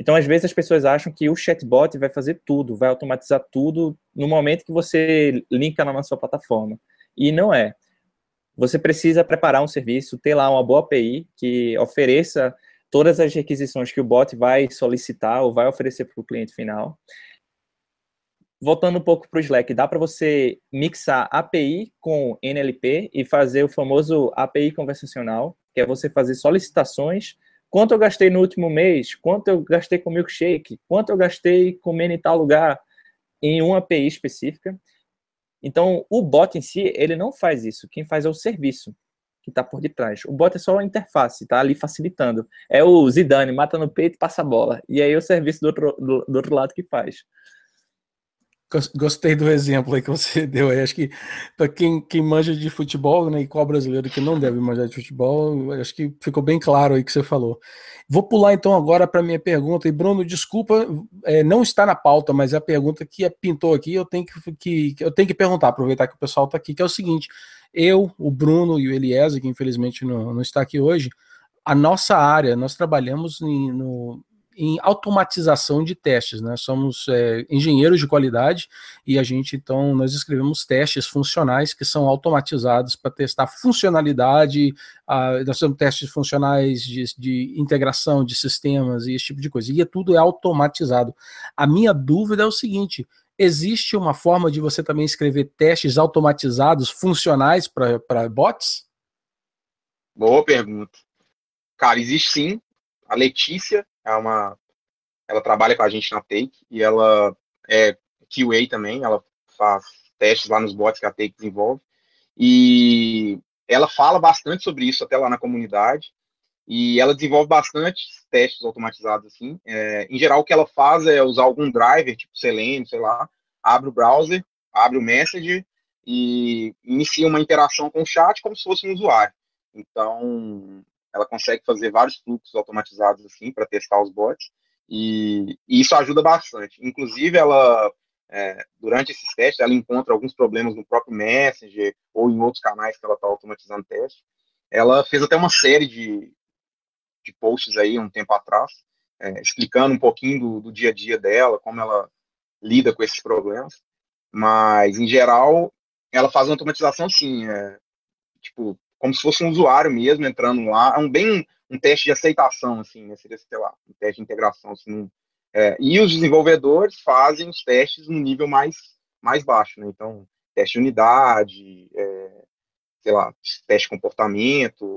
Então, às vezes, as pessoas acham que o chatbot vai fazer tudo, vai automatizar tudo no momento que você linka na sua plataforma. E não é. Você precisa preparar um serviço, ter lá uma boa API que ofereça todas as requisições que o bot vai solicitar ou vai oferecer para o cliente final. Voltando um pouco para o Slack, dá para você mixar API com NLP e fazer o famoso API conversacional, que é você fazer solicitações. Quanto eu gastei no último mês? Quanto eu gastei com milkshake? Quanto eu gastei comendo em tal lugar? Em uma API específica. Então, o bot em si, ele não faz isso. Quem faz é o serviço que está por detrás. O bot é só a interface, está ali facilitando. É o Zidane, mata no peito e passa a bola. E aí é o serviço do outro lado que faz. Gostei do exemplo aí que você deu aí. Acho que para quem manja de futebol, né, e qual brasileiro que não deve manjar de futebol, acho que ficou bem claro aí que você falou. Vou pular então agora para minha pergunta. E Bruno, desculpa, não está na pauta, mas é a pergunta que pintou aqui, eu tenho que perguntar, aproveitar que o pessoal está aqui, que é o seguinte: eu, o Bruno e o Eliezer, que infelizmente não está aqui hoje, a nossa área, nós trabalhamos em automatização de testes, né? Somos engenheiros de qualidade e então nós escrevemos testes funcionais que são automatizados para testar funcionalidade, nós temos testes funcionais de integração de sistemas e esse tipo de coisa, e tudo é automatizado. A minha dúvida é o seguinte: existe uma forma de você também escrever testes automatizados funcionais para bots? Boa pergunta. Cara, existe sim. A Letícia ela trabalha com a gente na Take e ela é QA também, ela faz testes lá nos bots que a Take desenvolve e ela fala bastante sobre isso até lá na comunidade e ela desenvolve bastante testes automatizados assim. Em geral, o que ela faz é usar algum driver, tipo Selenium, sei lá, abre o browser, abre o Messenger e inicia uma interação com o chat como se fosse um usuário. Então, ela consegue fazer vários fluxos automatizados assim para testar os bots e isso ajuda bastante. Inclusive, ela durante esses testes ela encontra alguns problemas no próprio Messenger ou em outros canais que ela está automatizando teste. Ela fez até uma série de posts aí um tempo atrás, explicando um pouquinho do dia a dia dela, como ela lida com esses problemas. Mas em geral, ela faz uma automatização sim, tipo como se fosse um usuário mesmo entrando lá. É um teste de aceitação, assim, né? Seria, sei lá, um teste de integração. Assim, e os desenvolvedores fazem os testes no nível mais baixo, né? Então, teste de unidade, sei lá, teste de comportamento.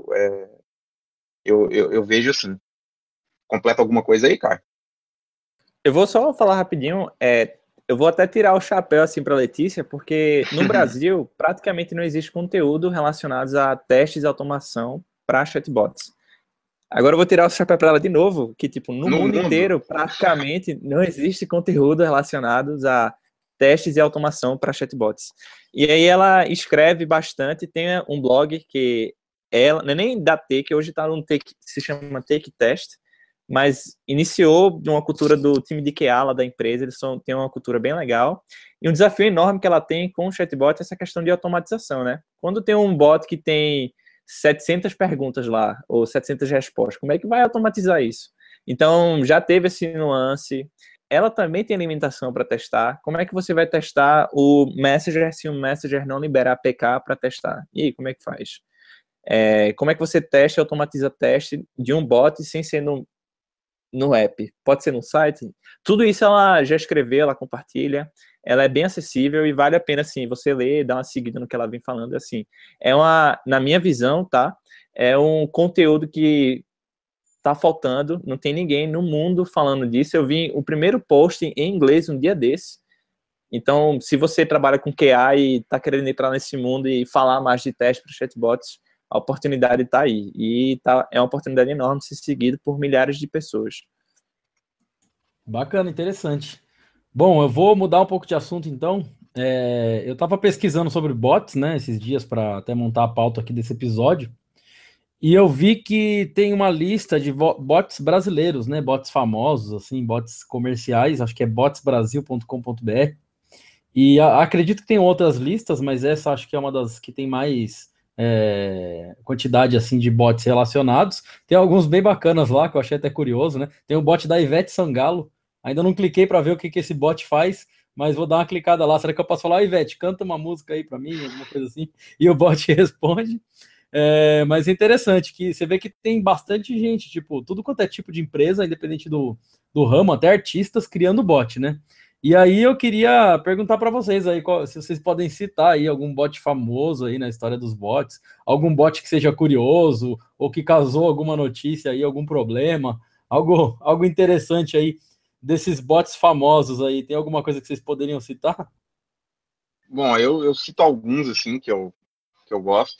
Eu vejo assim. Completa alguma coisa aí, Caio? Eu vou só falar rapidinho. Eu vou até tirar o chapéu assim para a Letícia, porque no Brasil praticamente não existe conteúdo relacionado a testes de automação para chatbots. Agora eu vou tirar o chapéu para ela de novo, que tipo no mundo inteiro praticamente não existe conteúdo relacionado a testes de automação para chatbots. E aí ela escreve bastante, tem um blog que ela não é nem da Take, hoje está num Take, se chama Take Test, mas iniciou de uma cultura do time de QA lá da empresa, eles têm uma cultura bem legal, e um desafio enorme que ela tem com o chatbot é essa questão de automatização, né? Quando tem um bot que tem 700 perguntas lá, ou 700 respostas, como é que vai automatizar isso? Então, já teve esse nuance. Ela também tem limitação para testar. Como é que você vai testar o Messenger se o Messenger não liberar APK para testar? E aí, como é que faz? Como é que você testa e automatiza teste de um bot sem ser no app, pode ser no site? Tudo isso ela já escreveu, ela compartilha, ela é bem acessível e vale a pena, assim, você ler, dar uma seguida no que ela vem falando, assim. Na minha visão, tá? É um conteúdo que tá faltando, não tem ninguém no mundo falando disso. Eu vi o primeiro post em inglês um dia desse. Então, se você trabalha com QA e tá querendo entrar nesse mundo e falar mais de teste para chatbots, a oportunidade está aí. E é uma oportunidade enorme de ser seguido por milhares de pessoas. Bacana, interessante. Bom, eu vou mudar um pouco de assunto, então. Eu estava pesquisando sobre bots, né, esses dias, para até montar a pauta aqui desse episódio. E eu vi que tem uma lista de bots brasileiros, né, bots famosos, assim, bots comerciais, acho que é botsbrasil.com.br. E acredito que tem outras listas, mas essa acho que é uma das que tem mais quantidade assim de bots relacionados. Tem alguns bem bacanas lá, que eu achei até curioso, né? Tem o bot da Ivete Sangalo. Ainda não cliquei para ver o que esse bot faz, mas vou dar uma clicada lá. Será que eu posso falar, Ivete, canta uma música aí para mim, alguma coisa assim? E o bot responde. Mas é interessante que você vê que tem bastante gente, tipo, tudo quanto é tipo de empresa, independente do ramo, até artistas criando bot, né? E aí eu queria perguntar para vocês aí, se vocês podem citar aí algum bot famoso aí na história dos bots, algum bot que seja curioso, ou que causou alguma notícia aí, algum problema, algo interessante aí desses bots famosos aí. Tem alguma coisa que vocês poderiam citar? Bom, eu cito alguns, assim, que eu gosto.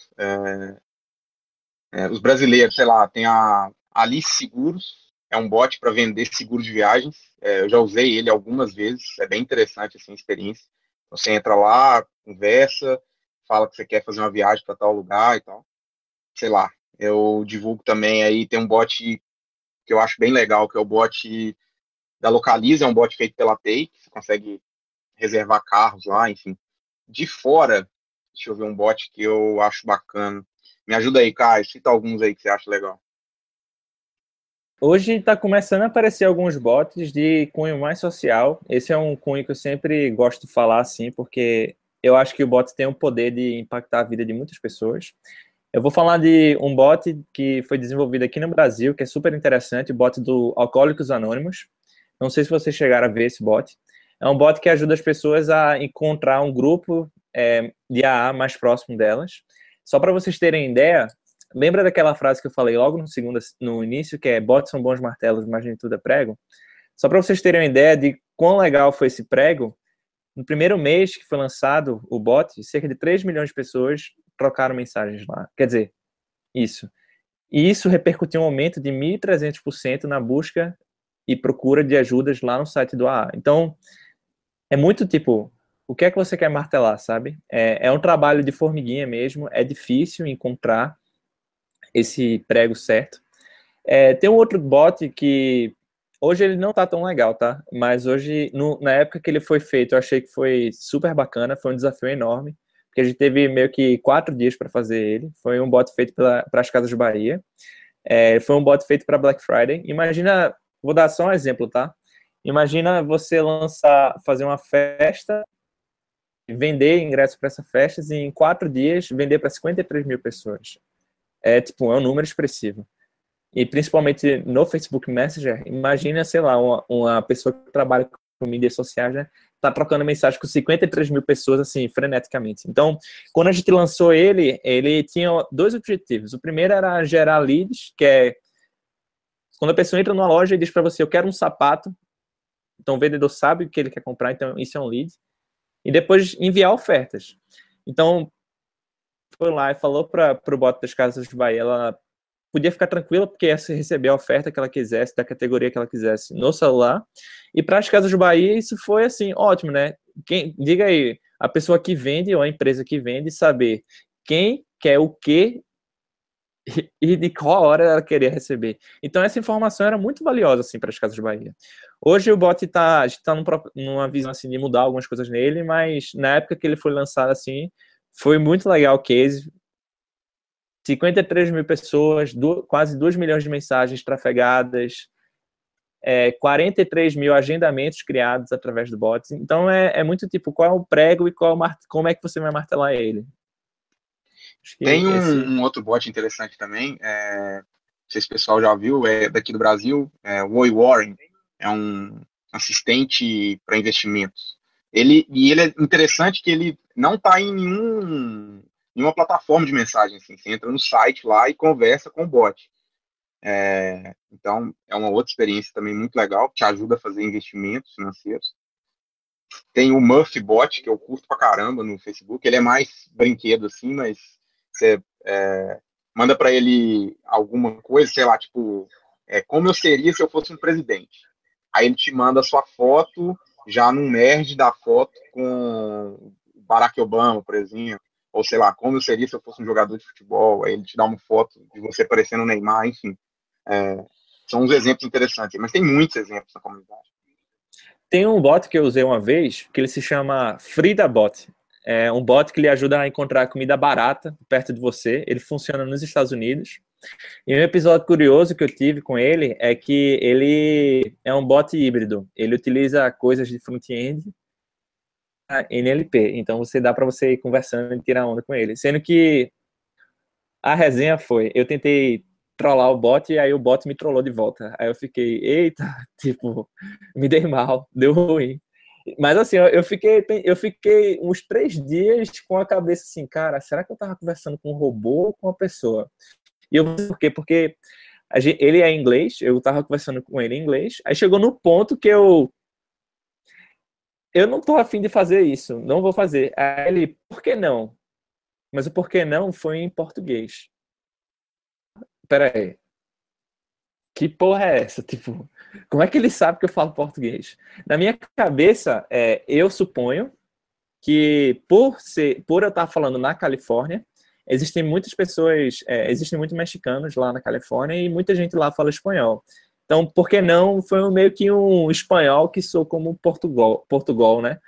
Os brasileiros, sei lá, tem a Alice Seguros, é um bot para vender seguro de viagens. Eu já usei ele algumas vezes, é bem interessante assim, a experiência. Você entra lá, conversa, fala que você quer fazer uma viagem para tal lugar e tal. Sei lá, eu divulgo também aí, tem um bot que eu acho bem legal, que é o bot da Localiza, é um bot feito pela Take, você consegue reservar carros lá, enfim. De fora, deixa eu ver um bot que eu acho bacana. Me ajuda aí, Caio, cita alguns aí que você acha legal. Hoje está começando a aparecer alguns bots de cunho mais social. Esse é um cunho que eu sempre gosto de falar, assim, porque eu acho que o bot tem o poder de impactar a vida de muitas pessoas. Eu vou falar de um bot que foi desenvolvido aqui no Brasil, que é super interessante, o bot do Alcoólicos Anônimos. Não sei se vocês chegaram a ver esse bot. É um bot que ajuda as pessoas a encontrar um grupo de AA mais próximo delas. Só para vocês terem ideia, lembra daquela frase que eu falei logo no início, que é bots são bons martelos, mas nem tudo é prego? Só para vocês terem uma ideia de quão legal foi esse prego, no primeiro mês que foi lançado o bot, cerca de 3 milhões de pessoas trocaram mensagens lá. Quer dizer, isso. E isso repercutiu um aumento de 1.300% na busca e procura de ajudas lá no site do AA. Então, é muito tipo, o que é que você quer martelar, sabe? É um trabalho de formiguinha mesmo, é difícil encontrar esse prego certo. Tem um outro bot que hoje ele não tá tão legal, tá? Mas hoje, na época que ele foi feito, eu achei que foi super bacana, foi um desafio enorme, porque a gente teve meio que 4 dias para fazer ele. Foi um bot feito para as Casas Bahia. Foi um bot feito para Black Friday. Imagina, vou dar só um exemplo, tá? Imagina você fazer uma festa, vender ingressos para essa festa e em 4 dias vender para 53 mil pessoas. É um número expressivo. E principalmente no Facebook Messenger, imagina, sei lá, uma pessoa que trabalha com mídias sociais, né? Tá trocando mensagem com 53 mil pessoas, assim, freneticamente. Então, quando a gente lançou ele tinha 2 objetivos. O primeiro era gerar leads, que é quando a pessoa entra numa loja e diz para você, eu quero um sapato, então o vendedor sabe o que ele quer comprar, então isso é um lead. E depois enviar ofertas. Então, foi lá e falou para o bot das Casas de Bahia, ela podia ficar tranquila porque ia receber a oferta que ela quisesse, da categoria que ela quisesse no celular. E para as Casas de Bahia isso foi assim, ótimo, né? Diga aí, a pessoa que vende ou a empresa que vende saber quem quer o quê e de qual hora ela queria receber. Então essa informação era muito valiosa assim para as Casas de Bahia. Hoje o bot a gente está numa visão assim de mudar algumas coisas nele, mas na época que ele foi lançado assim, foi muito legal o case. 53 mil pessoas, quase 2 milhões de mensagens trafegadas, 43 mil agendamentos criados através do bot. Então, é muito tipo, qual é o prego e como é que você vai martelar ele. Tem um outro bot interessante também, não sei se o pessoal já viu, é daqui do Brasil, o Oi Warren, é um assistente para investimentos. Ele é interessante que ele não está em nenhuma plataforma de mensagem, assim. Você entra no site lá e conversa com o bot. Então, é uma outra experiência também muito legal, que te ajuda a fazer investimentos financeiros. Tem o Muff Bot, que eu curto pra caramba no Facebook. Ele é mais brinquedo, assim, mas você manda para ele alguma coisa, sei lá, tipo, como eu seria se eu fosse um presidente. Aí ele te manda a sua foto, já num merge da foto com Barack Obama, por exemplo. Ou sei lá, como eu seria se eu fosse um jogador de futebol. Aí ele te dá uma foto de você parecendo o Neymar, enfim. São uns exemplos interessantes, mas tem muitos exemplos na comunidade. Tem um bot que eu usei uma vez, que ele se chama Frida Bot. É um bot que lhe ajuda a encontrar comida barata perto de você. Ele funciona nos Estados Unidos. E um episódio curioso que eu tive com ele é que ele é um bot híbrido. Ele utiliza coisas de front-end NLP. Então, dá para você ir conversando e tirar onda com ele. Sendo que a resenha foi, eu tentei trollar o bot e aí o bot me trollou de volta. Aí eu fiquei, eita, tipo, me dei mal, deu ruim. Mas assim, eu fiquei uns 3 dias com a cabeça assim, cara, será que eu tava conversando com um robô ou com uma pessoa? E eu, por quê? Porque ele é inglês, eu tava conversando com ele em inglês, aí chegou no ponto que eu não tô afim de fazer isso, não vou fazer. Aí ele, por que não? Mas o porquê não foi em português. Pera aí. Que porra é essa? Tipo, como é que ele sabe que eu falo português? Na minha cabeça, eu suponho que por eu estar falando na Califórnia, existem muitas pessoas, existem muitos mexicanos lá na Califórnia e muita gente lá fala espanhol. Então, por que não? Foi meio que um espanhol que soou como Portugal, né?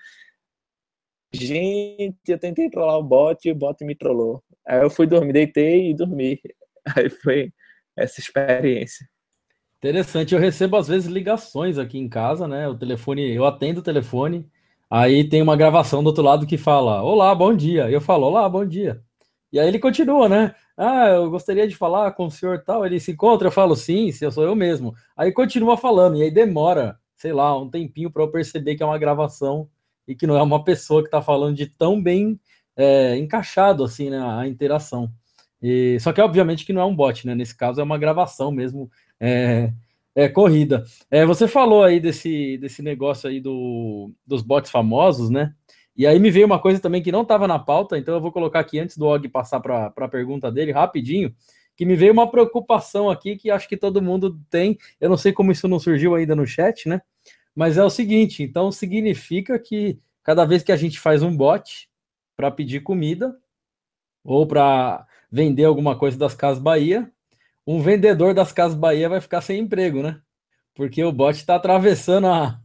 Gente, eu tentei trollar o bot e o bot me trollou. Aí eu fui dormir, deitei e dormi. Aí foi essa experiência. Interessante, eu recebo às vezes ligações aqui em casa, né? O telefone, eu atendo o telefone, aí tem uma gravação do outro lado que fala: Olá, bom dia. Eu falo: Olá, bom dia. E aí ele continua, né? Ah, eu gostaria de falar com o senhor tal. Ele se encontra, eu falo: Sim, se eu sou eu mesmo. Aí continua falando, e aí demora, sei lá, um tempinho para eu perceber que é uma gravação e que não é uma pessoa que está falando de tão bem encaixado assim, né, a interação. Só que obviamente que não é um bot, né? Nesse caso é uma gravação mesmo. Corrida. Você falou aí desse negócio aí dos bots famosos, né? E aí me veio uma coisa também que não estava na pauta, então eu vou colocar aqui antes do Og passar para a pergunta dele, rapidinho, que me veio uma preocupação aqui que acho que todo mundo tem. Eu não sei como isso não surgiu ainda no chat, né? Mas é o seguinte, então significa que cada vez que a gente faz um bot para pedir comida ou para vender alguma coisa das Casas Bahia, um vendedor das Casas Bahia vai ficar sem emprego, né? Porque o bot está atravessando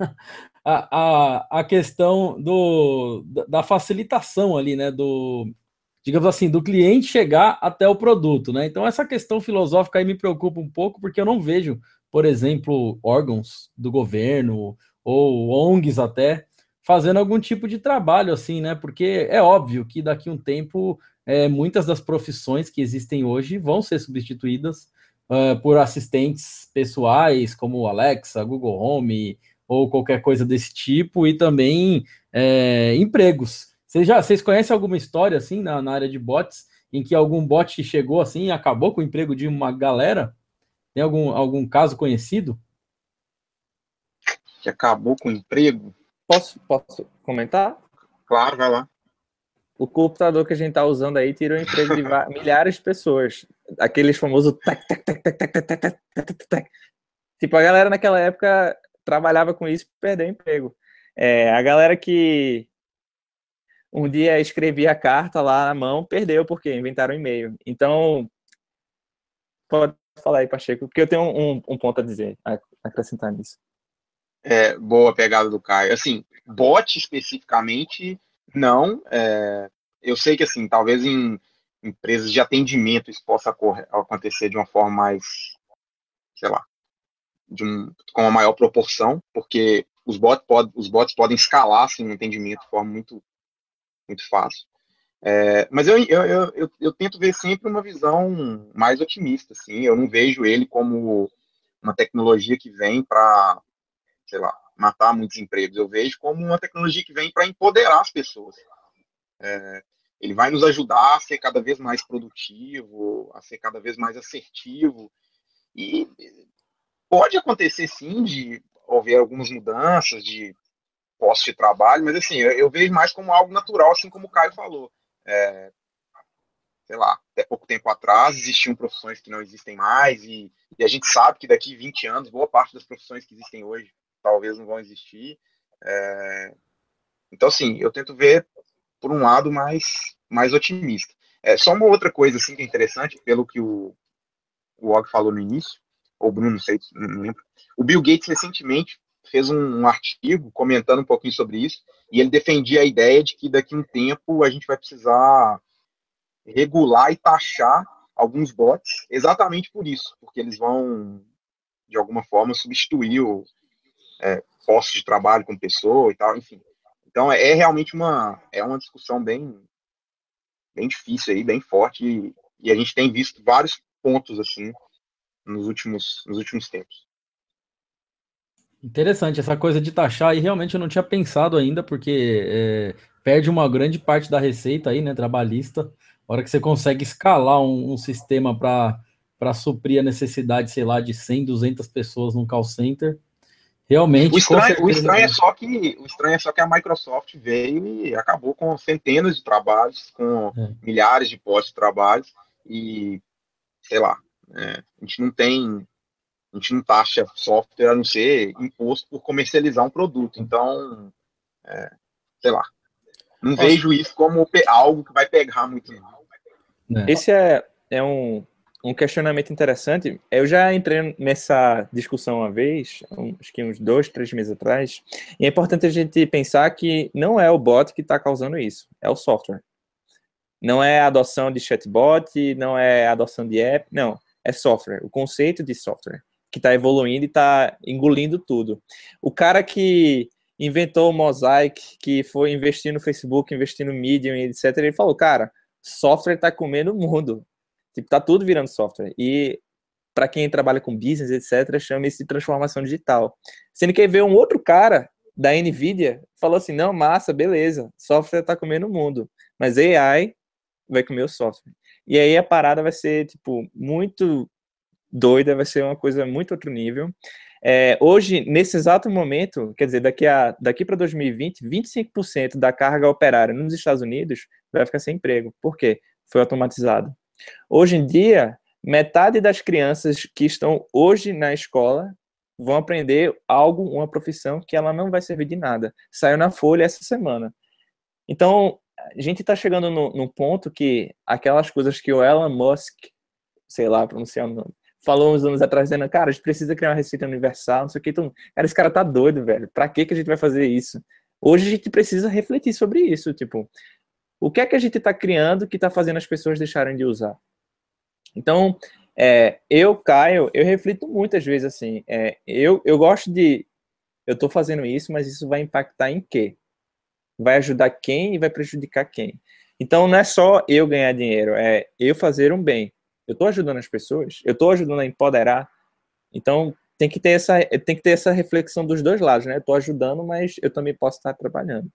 a questão da facilitação ali, né? Digamos assim, do cliente chegar até o produto, né? Então, essa questão filosófica aí me preocupa um pouco, porque eu não vejo, por exemplo, órgãos do governo ou ONGs até fazendo algum tipo de trabalho assim, né? Porque é óbvio que daqui a um tempo muitas das profissões que existem hoje vão ser substituídas por assistentes pessoais como o Alexa, Google Home ou qualquer coisa desse tipo, e também empregos. Vocês conhecem alguma história assim na área de bots em que algum bot chegou assim e acabou com o emprego de uma galera? Tem algum caso conhecido? Que acabou com o emprego? Posso comentar? Claro, vai lá. O computador que a gente está usando aí tirou o emprego de milhares de pessoas. Aqueles famosos Tipo, a galera naquela época trabalhava com isso e perdeu o emprego. A galera que um dia escrevia a carta lá na mão, perdeu porque inventaram e-mail. Então, pode falar aí, Pacheco, porque eu tenho um ponto a dizer, a acrescentar nisso. Boa pegada do Caio. Assim, bot especificamente, não. Eu sei que, assim, talvez em empresas de atendimento isso possa acontecer de uma forma mais, sei lá, com uma maior proporção, porque os bots podem escalar assim, no atendimento de forma muito, muito fácil. Mas eu tento ver sempre uma visão mais otimista. Assim. Eu não vejo ele como uma tecnologia que vem para, sei lá, matar muitos empregos. Eu vejo como uma tecnologia que vem para empoderar as pessoas. Ele vai nos ajudar a ser cada vez mais produtivo, a ser cada vez mais assertivo. E pode acontecer, sim, de haver algumas mudanças de posto de trabalho, mas assim, eu vejo mais como algo natural, assim como o Caio falou. Sei lá, até pouco tempo atrás existiam profissões que não existem mais, e a gente sabe que daqui 20 anos, boa parte das profissões que existem hoje talvez não vão existir. Então, assim, eu tento ver por um lado mais otimista. Só uma outra coisa assim, que é interessante, pelo que o Og falou no início, ou o Bruno, não sei, não lembro. O Bill Gates recentemente fez um artigo comentando um pouquinho sobre isso, e ele defendia a ideia de que daqui a um tempo a gente vai precisar regular e taxar alguns bots, exatamente por isso, porque eles vão, de alguma forma, substituir postos de trabalho com pessoa e tal, enfim. Então, realmente uma discussão bem difícil aí, bem forte, e a gente tem visto vários pontos, assim, nos últimos tempos. Interessante, essa coisa de taxar aí realmente eu não tinha pensado ainda, porque perde uma grande parte da receita aí, né, trabalhista. A hora que você consegue escalar um sistema para suprir a necessidade, sei lá, de 100, 200 pessoas num call center, realmente, O estranho é certeza... só que a Microsoft veio e acabou com centenas de trabalhos, com milhares de postos de trabalho, e, sei lá, a gente não taxa software a não ser imposto por comercializar um produto. Então, sei lá, não vejo isso como algo que vai pegar muito. Esse é um questionamento interessante. Eu já entrei nessa discussão uma vez, acho que uns 2, 3 meses atrás, e é importante a gente pensar que não é o bot que está causando isso, é o software. Não é a adoção de chatbot, não é a adoção de app, não, é software, o conceito de software, que está evoluindo e está engolindo tudo. O cara que inventou o Mosaic, que foi investir no Facebook, investir no Medium, etc., ele falou, cara, software está comendo o mundo. Tipo, tá tudo virando software. E para quem trabalha com business, etc., chama isso de transformação digital. Sendo que ver um outro cara da NVIDIA falou assim, não, massa, beleza, software tá comendo o mundo, mas AI vai comer o software. E aí a parada vai ser, tipo, muito doida, vai ser uma coisa muito outro nível. Hoje, nesse exato momento, quer dizer, daqui para 2020, 25% da carga operária nos Estados Unidos vai ficar sem emprego. Por quê? Foi automatizado. Hoje em dia, metade das crianças que estão hoje na escola vão aprender algo, uma profissão que ela não vai servir de nada. Saiu na Folha essa semana. Então, a gente está chegando num ponto que aquelas coisas que o Elon Musk, sei lá, pronunciar o nome, falou uns anos atrás, dizendo, cara, a gente precisa criar uma receita universal, não sei o que. Então, cara, esse cara tá doido, velho. Pra que a gente vai fazer isso? Hoje a gente precisa refletir sobre isso, tipo, o que é que a gente tá criando que tá fazendo as pessoas deixarem de usar? Então, Caio, eu reflito muitas vezes assim, eu gosto de, eu tô fazendo isso, mas isso vai impactar em quê? Vai ajudar quem e vai prejudicar quem? Então, não é só eu ganhar dinheiro, é eu fazer um bem. Eu estou ajudando as pessoas, eu estou ajudando a empoderar. Então, tem que ter essa reflexão dos dois lados, né? Eu estou ajudando, mas eu também posso estar trabalhando.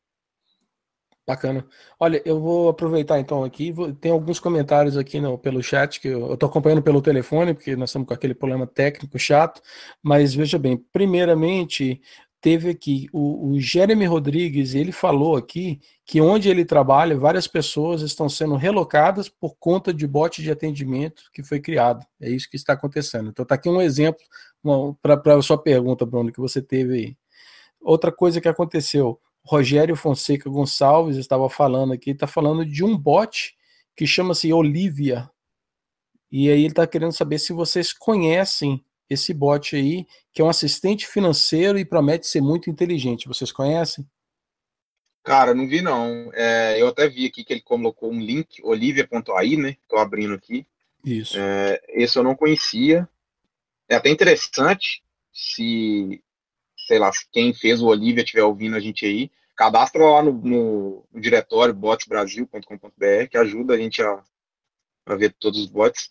Bacana. Olha, eu vou aproveitar então aqui, tem alguns comentários aqui pelo chat, que eu estou acompanhando pelo telefone, porque nós estamos com aquele problema técnico chato, mas veja bem, primeiramente, teve aqui o Jeremy Rodrigues, ele falou aqui que onde ele trabalha, várias pessoas estão sendo relocadas por conta de bot de atendimento que foi criado. É isso que está acontecendo. Então tá aqui um exemplo para a sua pergunta, Bruno, que você teve aí. Outra coisa que aconteceu, Rogério Fonseca Gonçalves estava falando aqui, está falando de um bot que chama-se Olivia. E aí ele está querendo saber se vocês conhecem esse bot aí, que é um assistente financeiro e promete ser muito inteligente. Vocês conhecem? Cara, não vi não. Eu até vi aqui que ele colocou um link, olivia.ai, né? Estou abrindo aqui. Isso. Esse eu não conhecia. É até interessante se, sei lá, se quem fez o Olivia estiver ouvindo a gente aí, cadastra lá no diretório botsbrasil.com.br, que ajuda a gente a ver todos os bots.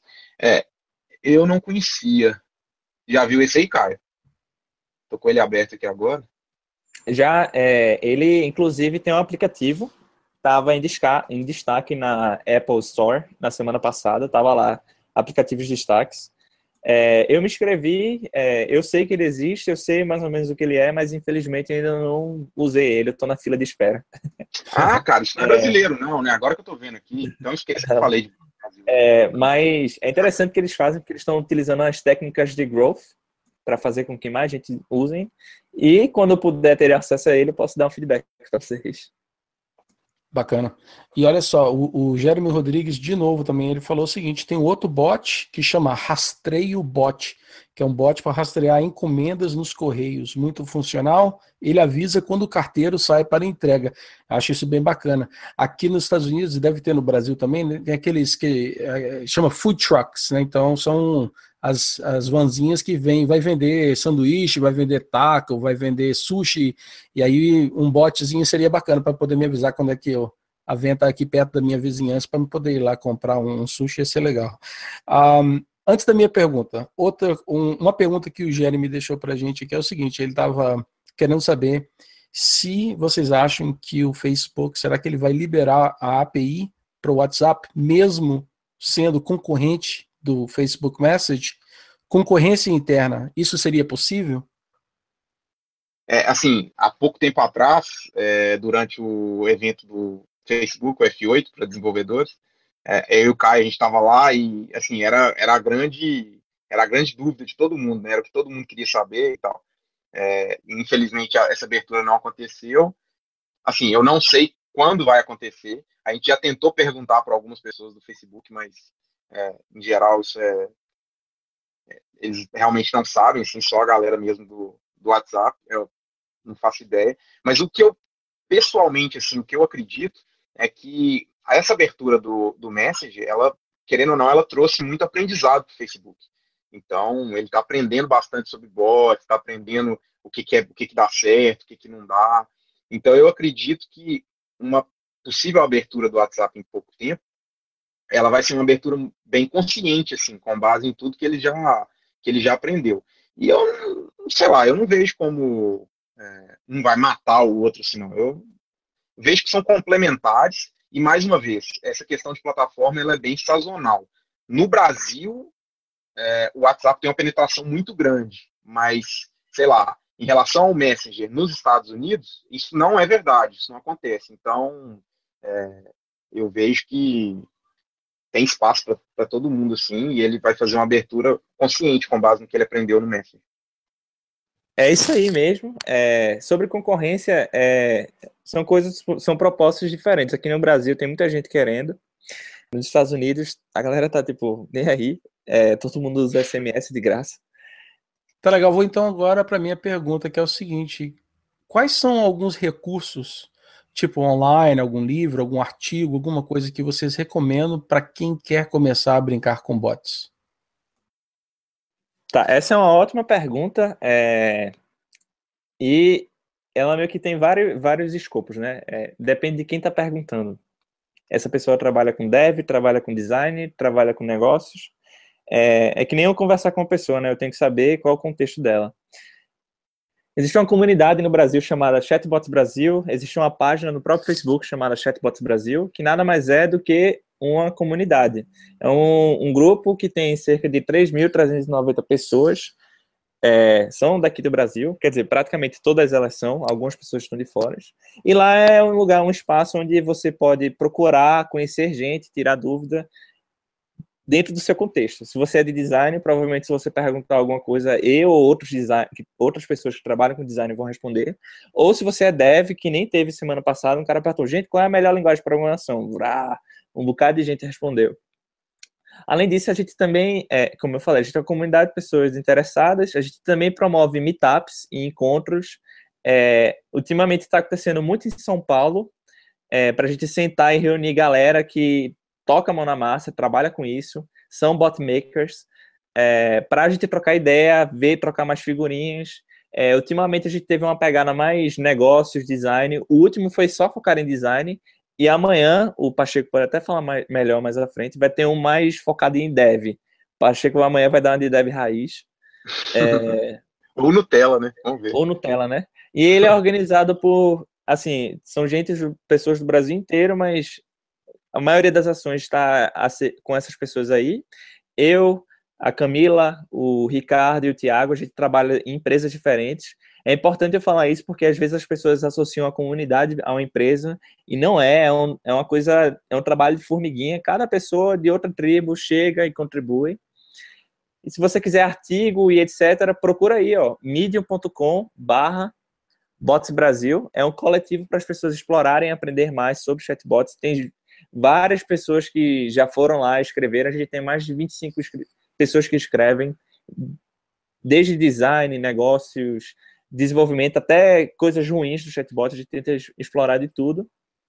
Eu não conhecia. Já viu esse aí, Caio? Tô com ele aberto aqui agora. Já, ele inclusive tem um aplicativo, estava em destaque na Apple Store na semana passada, estava lá, aplicativos destaques. Eu me inscrevi, eu sei que ele existe, eu sei mais ou menos o que ele é, mas infelizmente ainda não usei ele, eu estou na fila de espera. Ah, cara, isso não é brasileiro, não, né? Agora que eu estou vendo aqui, então esquece que eu falei de Brasil. Mas é interessante que eles fazem, porque eles estão utilizando as técnicas de growth para fazer com que mais gente usem, e quando eu puder ter acesso a ele, eu posso dar um feedback para vocês. Bacana. E olha só, o Jeremy Rodrigues, de novo também, ele falou o seguinte, tem outro bot que chama Rastreio Bot, que é um bot para rastrear encomendas nos correios, muito funcional, ele avisa quando o carteiro sai para entrega. Acho isso bem bacana. Aqui nos Estados Unidos, e deve ter no Brasil também, né, tem aqueles que chama food trucks, né? Então são as vanzinhas que vai vender sanduíche, vai vender taco, vai vender sushi, e aí um botzinho seria bacana para poder me avisar quando é que a venda tá aqui perto da minha vizinhança para eu poder ir lá comprar um sushi, ia ser legal. Antes da minha pergunta, uma pergunta que o Jeremy deixou para a gente aqui é o seguinte, ele estava querendo saber se vocês acham que o Facebook, será que ele vai liberar a API para o WhatsApp, mesmo sendo concorrente do Facebook Message, concorrência interna, isso seria possível? Assim, há pouco tempo atrás, durante o evento do Facebook, o F8, para desenvolvedores, eu e o Caio, a gente estava lá e, assim, era a grande dúvida de todo mundo, né? Era o que todo mundo queria saber e tal. Infelizmente, essa abertura não aconteceu. Assim, eu não sei quando vai acontecer. A gente já tentou perguntar para algumas pessoas do Facebook, mas, em geral, eles realmente não sabem, assim, só a galera mesmo do WhatsApp, eu não faço ideia. Mas o que eu, pessoalmente, assim, o que eu acredito é que essa abertura do Messenger, ela, querendo ou não, ela trouxe muito aprendizado para o Facebook. Então, ele está aprendendo bastante sobre bots, está aprendendo o que dá certo, o que não dá. Então, eu acredito que uma possível abertura do WhatsApp em pouco tempo, ela vai ser uma abertura bem consciente, assim, com base em tudo que ele já aprendeu. E eu, sei lá, eu não vejo como um vai matar o outro, assim, não. Eu vejo que são complementares e, mais uma vez, essa questão de plataforma ela é bem sazonal. No Brasil, o WhatsApp tem uma penetração muito grande, mas, sei lá, em relação ao Messenger nos Estados Unidos, isso não é verdade, isso não acontece. Então, eu vejo que tem espaço para todo mundo, assim, e ele vai fazer uma abertura consciente com base no que ele aprendeu no Messenger. É isso aí mesmo. Sobre concorrência, são propostas diferentes. Aqui no Brasil tem muita gente querendo. Nos Estados Unidos, a galera tá tipo, nem aí. Todo mundo usa SMS de graça. Tá legal, vou então agora para minha pergunta, que é o seguinte: quais são alguns recursos, tipo online, algum livro, algum artigo, alguma coisa que vocês recomendam para quem quer começar a brincar com bots? Tá, essa é uma ótima pergunta. E ela meio que tem vários escopos, né? Depende de quem está perguntando. Essa pessoa trabalha com dev, trabalha com design, trabalha com negócios. É que nem eu conversar com uma pessoa, né? Eu tenho que saber qual é o contexto dela. Existe uma comunidade no Brasil chamada Chatbots Brasil, existe uma página no próprio Facebook chamada Chatbots Brasil, que nada mais é do que uma comunidade. É um grupo que tem cerca de 3.390 pessoas, são daqui do Brasil, quer dizer, praticamente todas elas são, algumas pessoas estão de fora. E lá é um lugar, um espaço onde você pode procurar, conhecer gente, tirar dúvida, dentro do seu contexto. Se você é de design, provavelmente se você perguntar alguma coisa, eu ou outras pessoas que trabalham com design vão responder. Ou se você é dev, que nem teve semana passada, um cara perguntou, gente, qual é a melhor linguagem de programação? Um bocado de gente respondeu. Além disso, a gente também, como eu falei, a gente é uma comunidade de pessoas interessadas, a gente também promove meetups e encontros. Ultimamente está acontecendo muito em São Paulo, para a gente sentar e reunir galera que toca a mão na massa, trabalha com isso, são botmakers, para a gente trocar ideia, trocar mais figurinhas. Ultimamente a gente teve uma pegada mais negócios, design, o último foi só focar em design, e amanhã, o Pacheco pode até falar melhor mais à frente, vai ter um mais focado em dev. O Pacheco amanhã vai dar uma de dev raiz. Ou Nutella, né? Vamos ver. Ou Nutella, né? E ele é organizado por, assim, são pessoas do Brasil inteiro, mas a maioria das ações está com essas pessoas aí. Eu, a Camila, o Ricardo e o Thiago, a gente trabalha em empresas diferentes. É importante eu falar isso porque às vezes as pessoas associam a comunidade a uma empresa e não é uma coisa, é um trabalho de formiguinha. Cada pessoa de outra tribo chega e contribui. E se você quiser artigo e etc., procura aí, ó, medium.com/, Bots Brasil é um coletivo para as pessoas explorarem e aprender mais sobre chatbots. Tem várias pessoas que já foram lá escrever. A gente tem mais de 25 pessoas que escrevem, desde design, negócios, desenvolvimento, até coisas ruins do chatbot. A gente tenta explorar de tudo.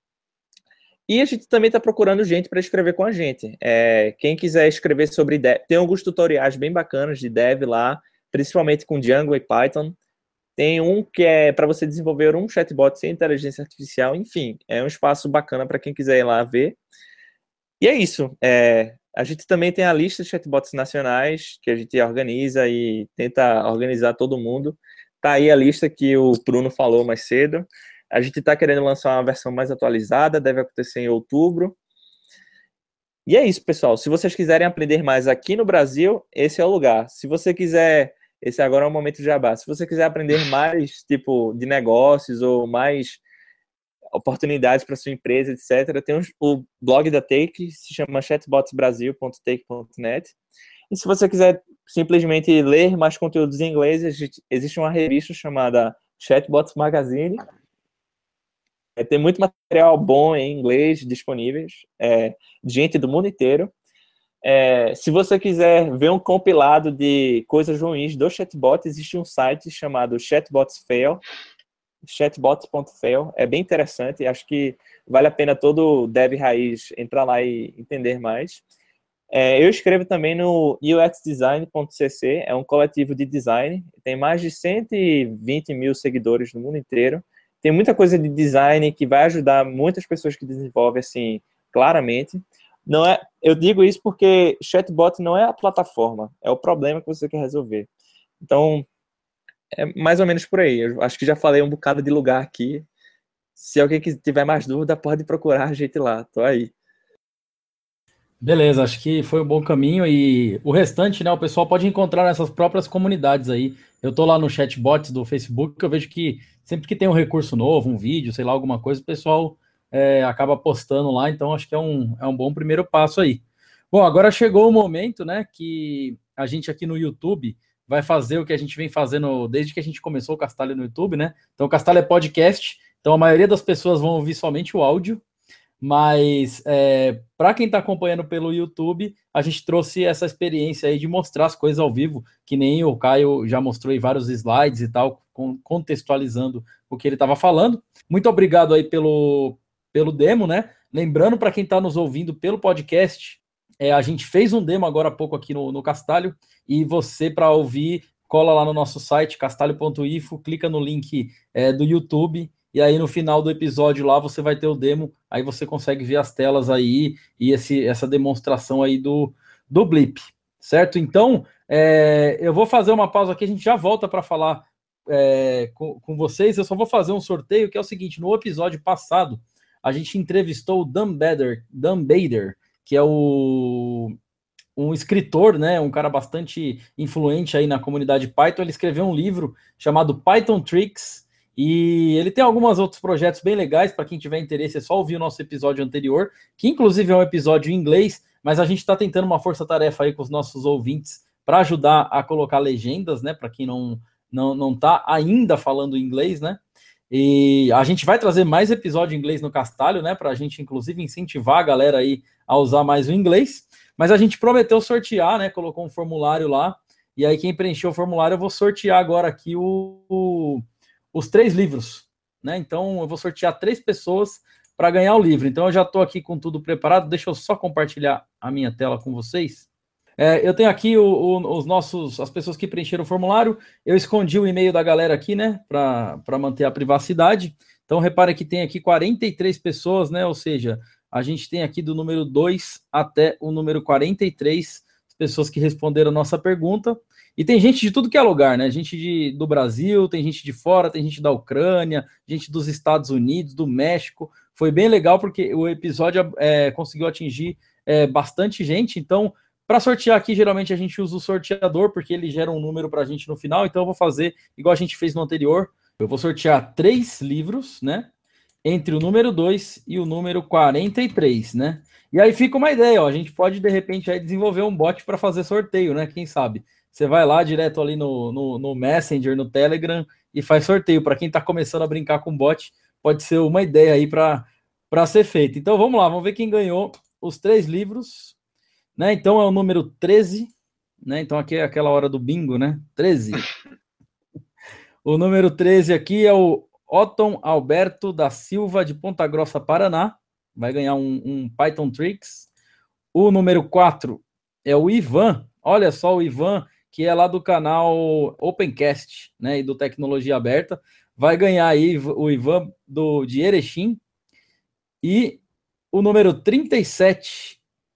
E a gente também está procurando gente para escrever com a gente. Quem quiser escrever sobre dev, tem alguns tutoriais bem bacanas de dev lá, principalmente com Django e Python. Tem um que é para você desenvolver um chatbot sem inteligência artificial. Enfim, é um espaço bacana para quem quiser ir lá ver. E é isso. A gente também tem a lista de chatbots nacionais, que a gente organiza e tenta organizar todo mundo. Tá aí a lista que o Bruno falou mais cedo. A gente está querendo lançar uma versão mais atualizada, deve acontecer em outubro. E é isso, pessoal. Se vocês quiserem aprender mais aqui no Brasil, esse é o lugar. Se você quiser, esse agora é o momento de jabá. Se você quiser aprender mais, tipo, de negócios ou mais oportunidades para sua empresa, etc., tem o blog da Take, se chama chatbotsbrasil.take.net. E se você quiser simplesmente ler mais conteúdos em inglês, existe uma revista chamada Chatbots Magazine. Tem muito material bom em inglês disponíveis, de gente do mundo inteiro. Se você quiser ver um compilado de coisas ruins do chatbot, existe um site chamado Chatbots Fail, chatbots.fail. É bem interessante, acho que vale a pena todo dev raiz entrar lá e entender mais. Eu escrevo também no uxdesign.cc, é um coletivo de design, tem mais de 120 mil seguidores no mundo inteiro. Tem muita coisa de design que vai ajudar muitas pessoas que desenvolvem, assim, claramente. Eu digo isso porque chatbot não é a plataforma, é o problema que você quer resolver. Então, é mais ou menos por aí. Eu acho que já falei um bocado de lugar aqui. Se alguém tiver mais dúvida, pode procurar a gente lá. Tô aí. Beleza, acho que foi um bom caminho e o restante, né, o pessoal pode encontrar nessas próprias comunidades aí. Eu tô lá no chatbots do Facebook, que eu vejo que sempre que tem um recurso novo, um vídeo, sei lá, alguma coisa, o pessoal acaba postando lá, então acho que é um bom primeiro passo aí. Bom, agora chegou o momento, né, que a gente aqui no YouTube vai fazer o que a gente vem fazendo desde que a gente começou o Castalho no YouTube, né? Então o Castalho é podcast, então a maioria das pessoas vão ouvir somente o áudio. Mas para quem está acompanhando pelo YouTube, a gente trouxe essa experiência aí de mostrar as coisas ao vivo, que nem o Caio já mostrou aí vários slides e tal, contextualizando o que ele estava falando. Muito obrigado aí pelo demo, né? Lembrando para quem está nos ouvindo pelo podcast, a gente fez um demo agora há pouco aqui no Castalho, e você, para ouvir, cola lá no nosso site, castalho.info, clica no link do YouTube, e aí no final do episódio lá você vai ter o demo, aí você consegue ver as telas aí e essa demonstração aí do Blip, certo? Então, eu vou fazer uma pausa aqui, a gente já volta para falar com vocês. Eu só vou fazer um sorteio, que é o seguinte: no episódio passado, a gente entrevistou o Dan Bader, que é um escritor, né, um cara bastante influente aí na comunidade Python. Ele escreveu um livro chamado Python Tricks, e ele tem alguns outros projetos bem legais. Para quem tiver interesse, é só ouvir o nosso episódio anterior, que inclusive é um episódio em inglês, mas a gente está tentando uma força-tarefa aí com os nossos ouvintes para ajudar a colocar legendas, né, para quem não está ainda falando inglês, né? E a gente vai trazer mais episódio em inglês no Castalho, né, para a gente inclusive incentivar a galera aí a usar mais o inglês. Mas a gente prometeu sortear, né, colocou um formulário lá, e aí quem preencheu o formulário, eu vou sortear agora aqui os 3 livros, né? Então eu vou sortear 3 pessoas para ganhar o livro. Então eu já estou aqui com tudo preparado. Deixa eu só compartilhar a minha tela com vocês. Eu tenho aqui as pessoas que preencheram o formulário. Eu escondi o e-mail da galera aqui, né, para manter a privacidade. Então repare que tem aqui 43 pessoas, né? Ou seja, a gente tem aqui do número 2 até o número 43 pessoas que responderam a nossa pergunta. E tem gente de tudo que é lugar, né? Gente do Brasil, tem gente de fora, tem gente da Ucrânia, gente dos Estados Unidos, do México. Foi bem legal porque o episódio conseguiu atingir bastante gente. Então, para sortear aqui, geralmente a gente usa o sorteador, porque ele gera um número para a gente no final. Então, eu vou fazer igual a gente fez no anterior. Eu vou sortear 3 livros, né? Entre o número 2 e o número 43, né? E aí fica uma ideia, ó. A gente pode, de repente, aí desenvolver um bot para fazer sorteio, né? Quem sabe? Você vai lá direto ali no Messenger, no Telegram, e faz sorteio. Para quem está começando a brincar com bot, pode ser uma ideia aí para ser feita. Então vamos lá, vamos ver quem ganhou os 3 livros, né? Então é o número 13, né? Então aqui é aquela hora do bingo, né? 13. O número 13 aqui é o Otton Alberto da Silva, de Ponta Grossa, Paraná. Vai ganhar um Python Tricks. O número 4 é o Ivan. Olha só o Ivan, que é lá do canal Opencast, né? E do Tecnologia Aberta. Vai ganhar aí o Ivan de Erechim. E o número 37.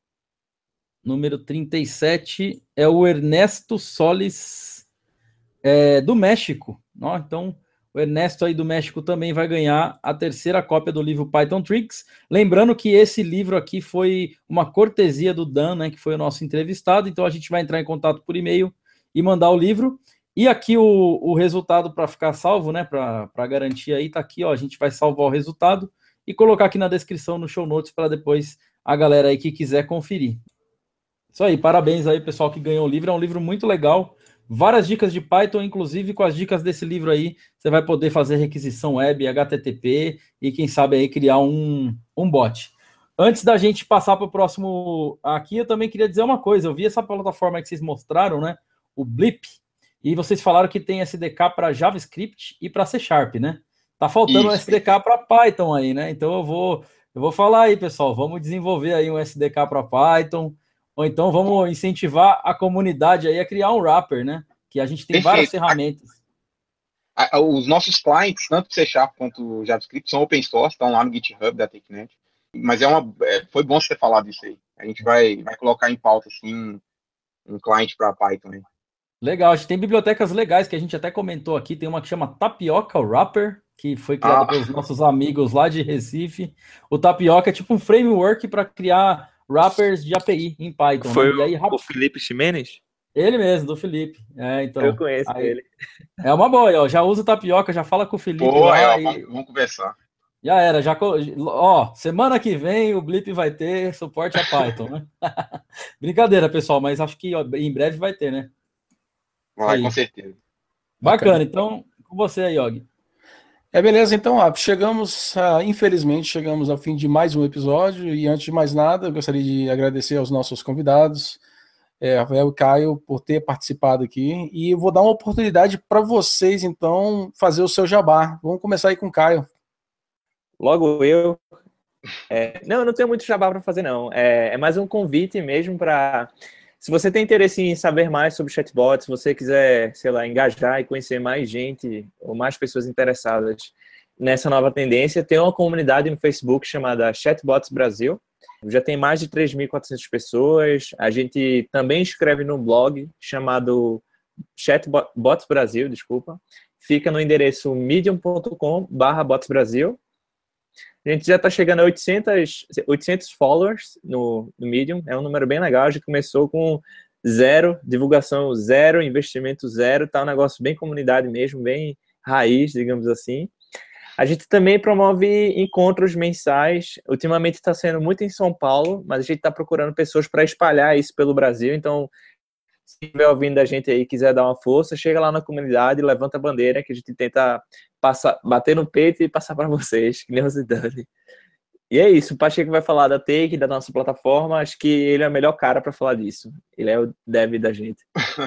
Número 37 é o Ernesto Solis, do México. Então, o Ernesto aí do México também vai ganhar a 3ª cópia do livro Python Tricks. Lembrando que esse livro aqui foi uma cortesia do Dan, né, que foi o nosso entrevistado. Então, a gente vai entrar em contato por e-mail e mandar o livro. E aqui o resultado para ficar salvo, né, para garantir aí, tá aqui, ó. A gente vai salvar o resultado e colocar aqui na descrição, no show notes, para depois a galera aí que quiser conferir. Isso aí, parabéns aí, pessoal, que ganhou o livro. É um livro muito legal. Várias dicas de Python, inclusive com as dicas desse livro aí, você vai poder fazer requisição web, HTTP e quem sabe aí criar um bot. Antes da gente passar para o próximo aqui, eu também queria dizer uma coisa. Eu vi essa plataforma que vocês mostraram, né? O Blip. E vocês falaram que tem SDK para JavaScript e para C Sharp, né? Tá faltando um SDK para Python aí, né? Então eu vou falar aí, pessoal. Vamos desenvolver aí um SDK para Python. Ou então vamos incentivar a comunidade aí a criar um wrapper, né? Que a gente tem várias ferramentas. Os nossos clients, tanto C Sharp quanto JavaScript, são open source, estão lá no GitHub da TechNet. Mas foi bom você ter falado isso aí. A gente vai colocar em pauta, assim, um cliente para Python aí. Legal, a gente tem bibliotecas legais que a gente até comentou aqui. Tem uma que chama Tapioca Wrapper, que foi criada pelos nossos amigos lá de Recife. O Tapioca é tipo um framework para criar wrappers de API em Python. Foi, né? E aí, o Felipe Ximenes? Ele mesmo, do Felipe. Então, eu conheço ele. É uma boa, ó. Já usa o Tapioca, já fala com o Felipe lá. Vamos conversar. Já era, semana que vem o Blip vai ter suporte a Python, né? Brincadeira, pessoal, mas acho que em breve vai ter, né? Vai, com certeza. Bacana, então, com você aí, Og. Beleza, então, infelizmente, chegamos ao fim de mais um episódio, e antes de mais nada, eu gostaria de agradecer aos nossos convidados, Rafael e Caio, por ter participado aqui, e eu vou dar uma oportunidade para vocês, então, fazer o seu jabá. Vamos começar aí com o Caio. Logo eu. Não tenho muito jabá para fazer, não. É mais um convite mesmo para... Se você tem interesse em saber mais sobre chatbots, se você quiser, sei lá, engajar e conhecer mais gente ou mais pessoas interessadas nessa nova tendência, tem uma comunidade no Facebook chamada Chatbots Brasil. Já tem mais de 3.400 pessoas. A gente também escreve no blog chamado Chatbots Brasil, desculpa. Fica no endereço medium.com/botsbrasil. A gente já está chegando a 800 followers no Medium. É um número bem legal. A gente começou com 0, divulgação 0, investimento 0. Tá um negócio bem comunidade mesmo, bem raiz, digamos assim. A gente também promove encontros mensais. Ultimamente está sendo muito em São Paulo, mas a gente está procurando pessoas para espalhar isso pelo Brasil. Então, se estiver ouvindo a gente aí e quiser dar uma força, chega lá na comunidade, levanta a bandeira, que a gente tenta bater no peito e passar para vocês, que nem o Zidane. E é isso, o Pacheco vai falar da Take, da nossa plataforma. Acho que ele é o melhor cara para falar disso. Ele é o dev da gente.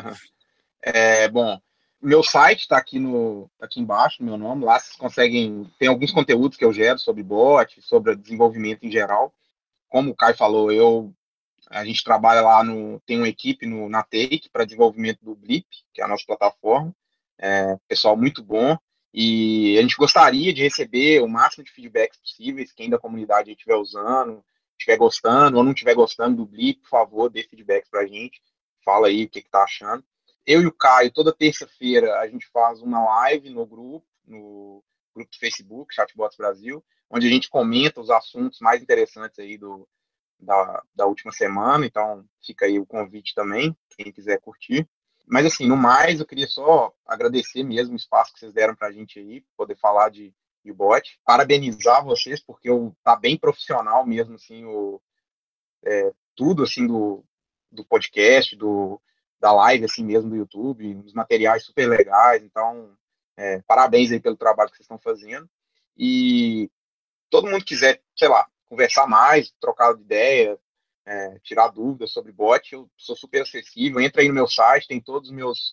Bom, meu site está aqui embaixo, meu nome. Lá vocês conseguem... Tem alguns conteúdos que eu gero sobre bot, sobre desenvolvimento em geral. Como o Caio falou, a gente trabalha lá tem uma equipe na Take para desenvolvimento do Blip, que é a nossa plataforma. Pessoal muito bom. E a gente gostaria de receber o máximo de feedbacks possíveis. Quem da comunidade estiver usando, estiver gostando ou não estiver gostando do Blip, por favor, dê feedbacks para a gente. Fala aí o que está achando. Eu e o Caio, toda terça-feira, a gente faz uma live no grupo do Facebook, Chatbots Brasil, onde a gente comenta os assuntos mais interessantes aí da última semana. Então, fica aí o convite também, quem quiser curtir. Mas, assim, no mais, eu queria só agradecer mesmo o espaço que vocês deram para a gente aí, poder falar de bot. Parabenizar vocês, porque tá bem profissional mesmo, assim, tudo, assim, do podcast, da live, assim mesmo, do YouTube, os materiais super legais. Então, Parabéns aí pelo trabalho que vocês estão fazendo. E todo mundo quiser, sei lá, conversar mais, trocar ideia, tirar dúvidas sobre bot, eu sou super acessível. Entra aí no meu site, tem todos os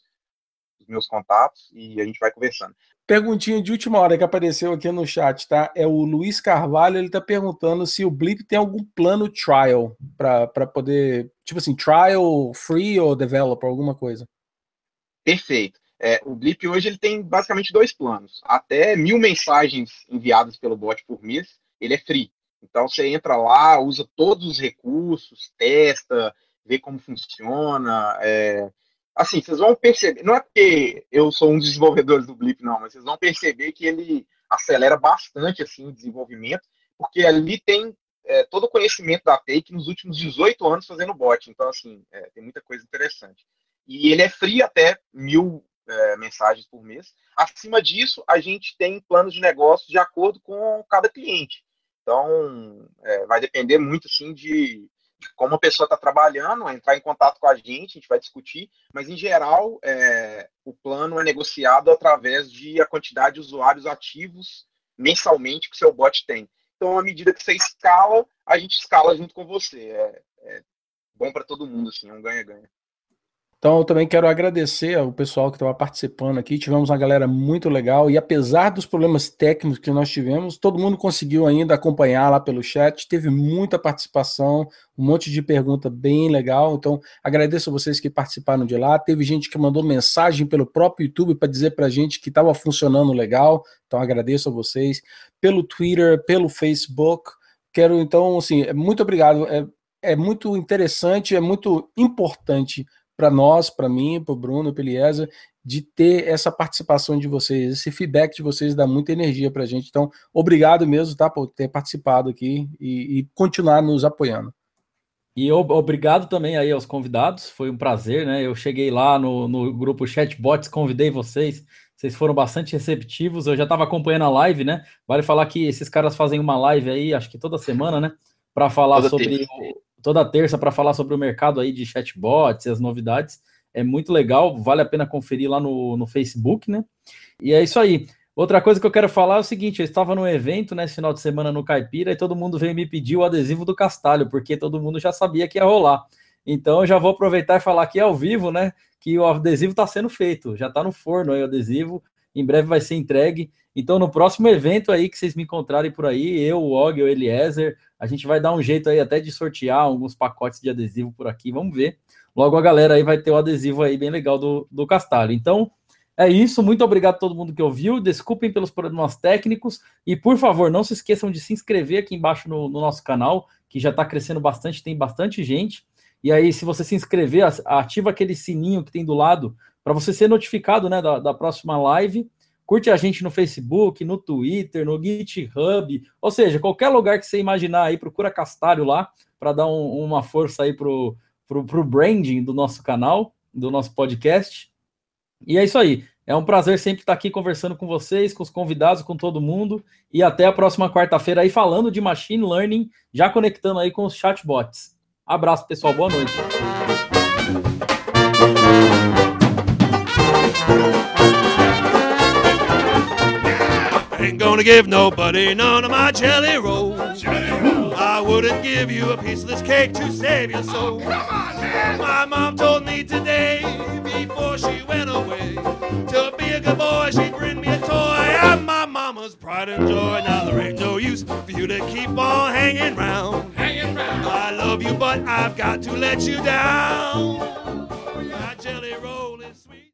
meus contatos e a gente vai conversando. Perguntinha de última hora que apareceu aqui no chat, tá? É o Luiz Carvalho, ele tá perguntando se o Blip tem algum plano trial para poder, tipo assim, trial free ou developer, alguma coisa. Perfeito. O Blip hoje ele tem basicamente 2 planos. Até 1000 mensagens enviadas pelo bot por mês, ele é free. Então você entra lá, usa todos os recursos, testa, vê como funciona. Assim, vocês vão perceber, não é porque eu sou um dos desenvolvedores do Blip, não, mas vocês vão perceber que ele acelera bastante assim, o desenvolvimento, porque ali tem todo o conhecimento da Take nos últimos 18 anos fazendo bot. Então, assim, tem muita coisa interessante. E ele é free até 1000 mensagens por mês. Acima disso, a gente tem planos de negócio de acordo com cada cliente. Então, vai depender muito assim, de como a pessoa está trabalhando, entrar em contato com a gente vai discutir, mas em geral o plano é negociado através de a quantidade de usuários ativos mensalmente que o seu bot tem. Então, à medida que você escala, a gente escala junto com você. É bom para todo mundo, assim, é um ganha-ganha. Então, eu também quero agradecer ao pessoal que estava participando aqui. Tivemos uma galera muito legal e apesar dos problemas técnicos que nós tivemos, todo mundo conseguiu ainda acompanhar lá pelo chat. Teve muita participação, um monte de pergunta bem legal. Então, agradeço a vocês que participaram de lá. Teve gente que mandou mensagem pelo próprio YouTube para dizer para a gente que estava funcionando legal. Então, agradeço a vocês. Pelo Twitter, pelo Facebook. Quero, então, assim, muito obrigado. É muito interessante, é muito importante para nós, para mim, para o Bruno, para o Eliezer, de ter essa participação de vocês, esse feedback de vocês dá muita energia para a gente. Então, obrigado mesmo, tá, por ter participado aqui e continuar nos apoiando. E obrigado também aí aos convidados, foi um prazer, né? Eu cheguei lá no grupo Chatbots, convidei vocês foram bastante receptivos, eu já estava acompanhando a live, né? Vale falar que esses caras fazem uma live aí, acho que toda semana, né? Para falar toda terça para falar sobre o mercado aí de chatbots e as novidades. É muito legal, vale a pena conferir lá no Facebook, né? E é isso aí. Outra coisa que eu quero falar é o seguinte, eu estava num evento, né, esse final de semana no Caipira, e todo mundo veio me pedir o adesivo do Castalho, porque todo mundo já sabia que ia rolar. Então eu já vou aproveitar e falar aqui ao vivo, né, que o adesivo está sendo feito, já está no forno aí o adesivo, em breve vai ser entregue. Então, no próximo evento aí que vocês me encontrarem por aí, eu, o Og, o Eliezer, a gente vai dar um jeito aí até de sortear alguns pacotes de adesivo por aqui, vamos ver. Logo a galera aí vai ter o adesivo aí bem legal do Castalho. Então, é isso, muito obrigado a todo mundo que ouviu, desculpem pelos problemas técnicos e, por favor, não se esqueçam de se inscrever aqui embaixo no nosso canal, que já está crescendo bastante, tem bastante gente. E aí, se você se inscrever, ativa aquele sininho que tem do lado para você ser notificado, né, da próxima live. Curte a gente no Facebook, no Twitter, no GitHub, ou seja, qualquer lugar que você imaginar aí, procura Castalho lá, para dar uma força aí pro branding do nosso canal, do nosso podcast. E é isso aí. É um prazer sempre estar aqui conversando com vocês, com os convidados, com todo mundo. E até a próxima quarta-feira aí falando de Machine Learning, já conectando aí com os chatbots. Abraço, pessoal. Boa noite. Ain't gonna give nobody none of my jelly rolls. I wouldn't give you a piece of this cake to save your soul. Come on, man. My mom told me today, before she went away, to be a good boy, she'd bring me a toy. I'm my mama's pride and joy. Now there ain't no use for you to keep on hanging round. I love you, but I've got to let you down.